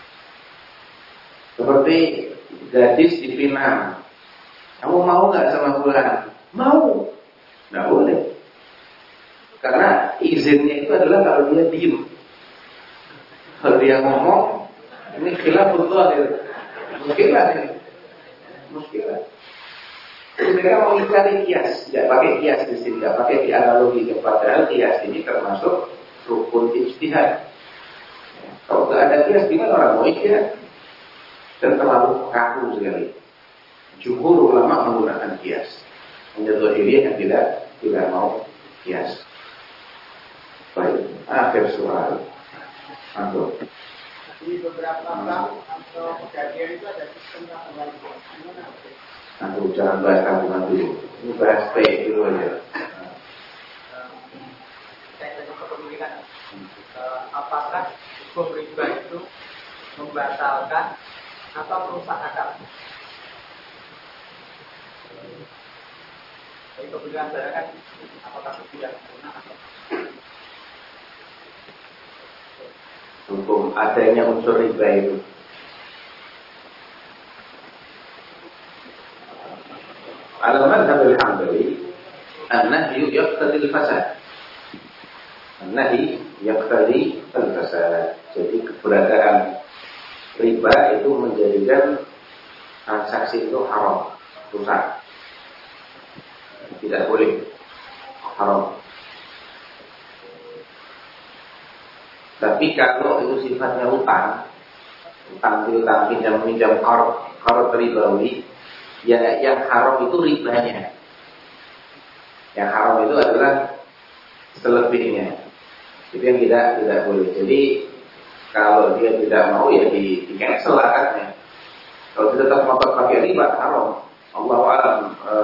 Seperti gadis dipinang. Kamu mau nggak sama fulan? Mau. Nggak boleh. Karena izinnya itu adalah kalau dia diem. Kalau dia ngomong, ini khilaful zahir. Muskilah ini. Muskilah. Mereka mau ingkari kias, tidak pakai kias di sini, tidak pakai dianalogi. Padahal kias ini termasuk rukun ijtihad. Kalau tidak ada kias, gimana orang mau ijtihad? Dan terlalu kaku sekali. Jumhur ulama menggunakan kias. Hanya zahiriyah yang tidak mau kias. Baik, akhir soal. Antum. Di beberapa bank atau pegadaian itu ada sistem tabungan. Antum jangan bahas tabungan dulu. Ini bahas P dulu aja. Saya tadi kepemilikan. Apakah hukum riba itu membatalkan atau merusak akal? Jadi kepemilikan barang kan apakah tidak sempurna atau hukum adanya unsur riba itu. Al-madhhab al-Hambali an-nahyu yaqtadi al-fasad. An-nahyi yaqtadi al-fasad. Jadi keberadaan riba itu menjadikan transaksi itu haram, rusak. Tidak boleh, haram. Tapi kalau itu sifatnya utang piutang, pinjam qarad ribawi, ya yang haram itu ribanya. Yang haram itu adalah selebihnya. Itu yang tidak boleh. Jadi kalau dia tidak mau ya di cancel akadnya. Kalau dia tetap mau pakai riba haram. Allahu a'lam.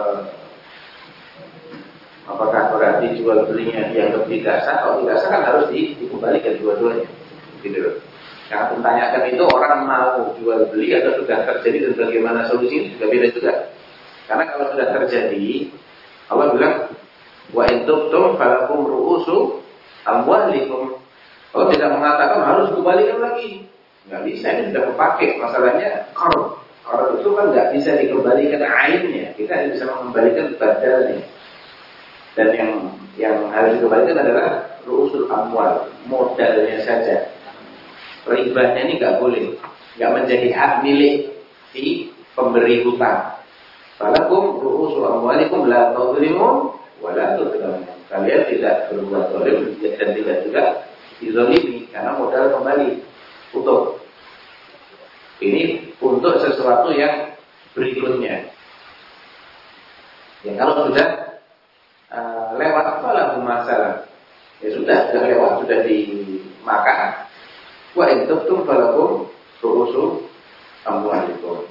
Apakah berarti jual belinya dianggap tidak sah? Kalau tidak sah kan harus dikembalikan dua-duanya. Gitu. Yang ditanyakan itu orang mau jual beli atau sudah terjadi dan bagaimana solusinya juga beda juga. Karena kalau sudah terjadi, Allah bilang wa in tubtum falakum ru'usu amwalikum. Kalau tidak mengatakan harus kembalikan lagi, nggak bisa, ini sudah kepakai. Masalahnya kalau itu kan nggak bisa dikembalikan ainnya, kita hanya bisa mengembalikan badalnya. Dan yang harus dikembalikan adalah ru'usul amwal, modalnya saja. Ribanya ini nggak boleh, nggak menjadi hak milik si pemberi hutang. Falakum ru'usul amwalikum la tadlimun wa la tudlamun. Kalian tidak berbuat zalim dan tidak juga dizalimi karena modal kembali utuh. Ini untuk sesuatu yang berikutnya. Ya kalau sudah lewat apalah masalah. Ya sudah lewat, sudah dimakan. Wa in tubtum falakum ru'usul amwalikum.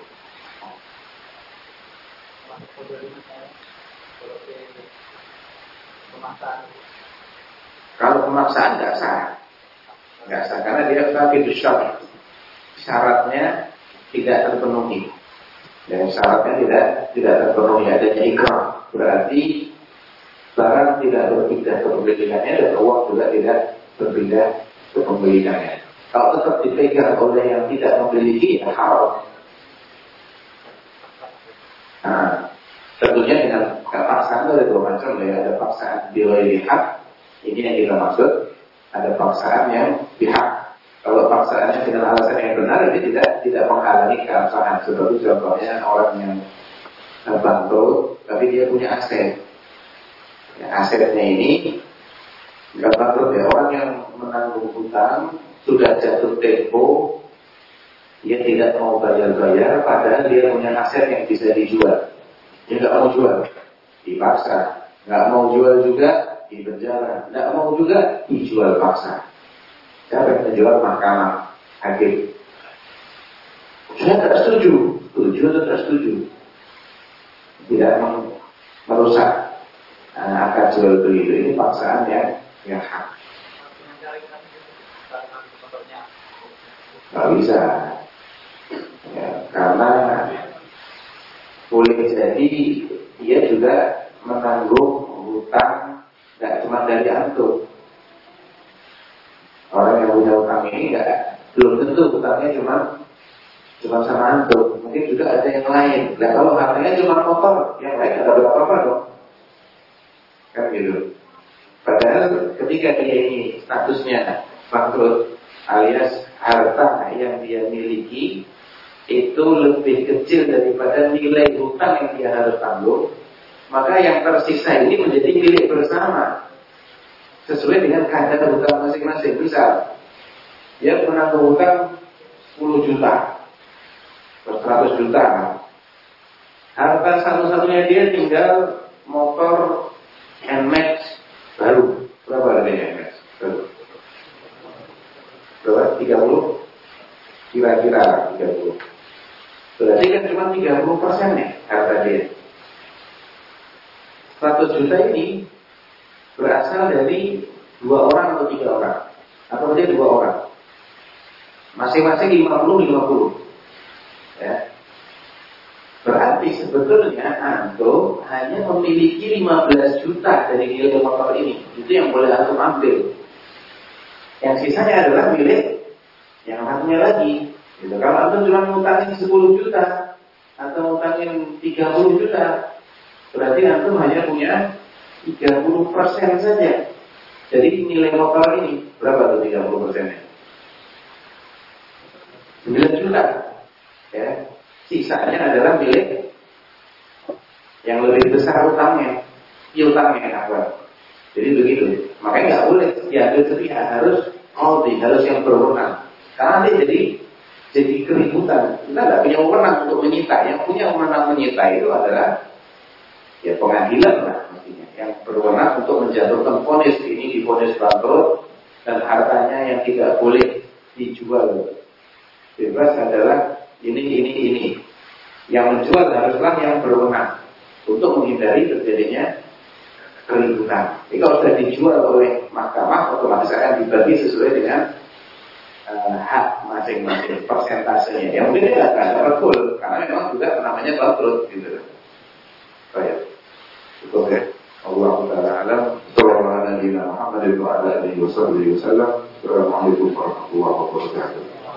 Kalau pemaksaan nggak sah karena dia tapi syaratnya tidak terpenuhi. Dan syaratnya tidak terpenuhi, adanya ikrar, berarti barang tidak berpindah kepemilikannya dan uang juga tidak berpindah kepemilikannya. Kalau tetap dipegang oleh yang tidak memiliki, ya haram. Nah, tentunya dengan paksaan ada dua macam ya. Ada paksaan biwai hak, ini yang kita maksud. Ada paksaan yang pihak. Kalau paksaannya dengan alasan yang benar, ini tidak menghalangi keabsahan. Seperti contohnya orang yang bangkrut, tapi dia punya aset. Ya, asetnya ini nggak bangkrut ya. Orang yang menanggung hutang sudah jatuh tempo, dia tidak mau bayar-bayar, padahal dia punya aset yang bisa dijual. Dia nggak mau jual, dipaksa. Nggak mau jual juga, di penjara. Nggak mau juga, dijual paksa. Siapa yang menjual? Mahkamah hakim. Saya tidak setuju, setuju atau tidak setuju? Tidak merusak akad jual beli itu. Ini paksaan yang hak. Nggak bisa, ya, karena boleh jadi dia juga menanggung hutang nggak cuma dari antum. Orang yang punya hutang ini belum tentu hutangnya cuma sama antum. Mungkin juga ada yang lain. Nah kalau hartanya cuma motor, yang lain ada berapa dong? Kan gitu. Padahal ketika dia ini statusnya bangkrut, alias harta yang dia miliki itu lebih kecil daripada nilai hutang yang dia harus tanggung, maka yang tersisa ini menjadi milik bersama sesuai dengan kadar hutang masing-masing. Misal dia menanggung hutang 10 juta, 100 juta, harta satu-satunya dia tinggal motor NMAX baru. Berapa harganya NMAX baru? Berapa? 30? Kira-kira 30. Berarti kan cuma 30% ya harta dia. 100 juta ini berasal dari 2 orang atau 3 orang, atau dia 2 orang, masing-masing 50-50 ya. Berarti sebetulnya antum hanya memiliki 15 juta dari nilai motor ini. Itu yang boleh antum ambil. Yang sisanya adalah milik yang satunya lagi gitu. Kalau antum cuma ngutangin 10 juta atau ngutangin 30 juta, berarti antum hanya punya 30% saja. Jadi nilai motor ini berapa tuh 30%-nya? 9 juta. Ya. Sisanya adalah milik yang lebih besar utangnya. Piutangnya apa? Jadi begitu. Makanya nggak boleh diambil sepihak, harus yang berwenang. Karena nanti jadi keributan. Kita nggak punya wewenang untuk menyita. Yang punya wewenang menyita itu adalah ya pengadilan lah mestinya, yang berwenang untuk menjatuhkan vonis. Ini divonis bangkrut dan hartanya yang tidak boleh dijual bebas adalah ini. Yang menjual haruslah yang berwenang untuk menghindari terjadinya keributan. Jadi kalau sudah dijual oleh mahkamah, otomatis akan dibagi sesuai dengan hak masing-masing, persentasenya. Ya mungkin dia akan betul, karena memang juga namanya bangkrut gitu. Baik. Cukup ya. Allah Ta'ala alam. Sallallahu alaihi wa sallam. Assalamualaikum warahmatullahi wabarakatuh.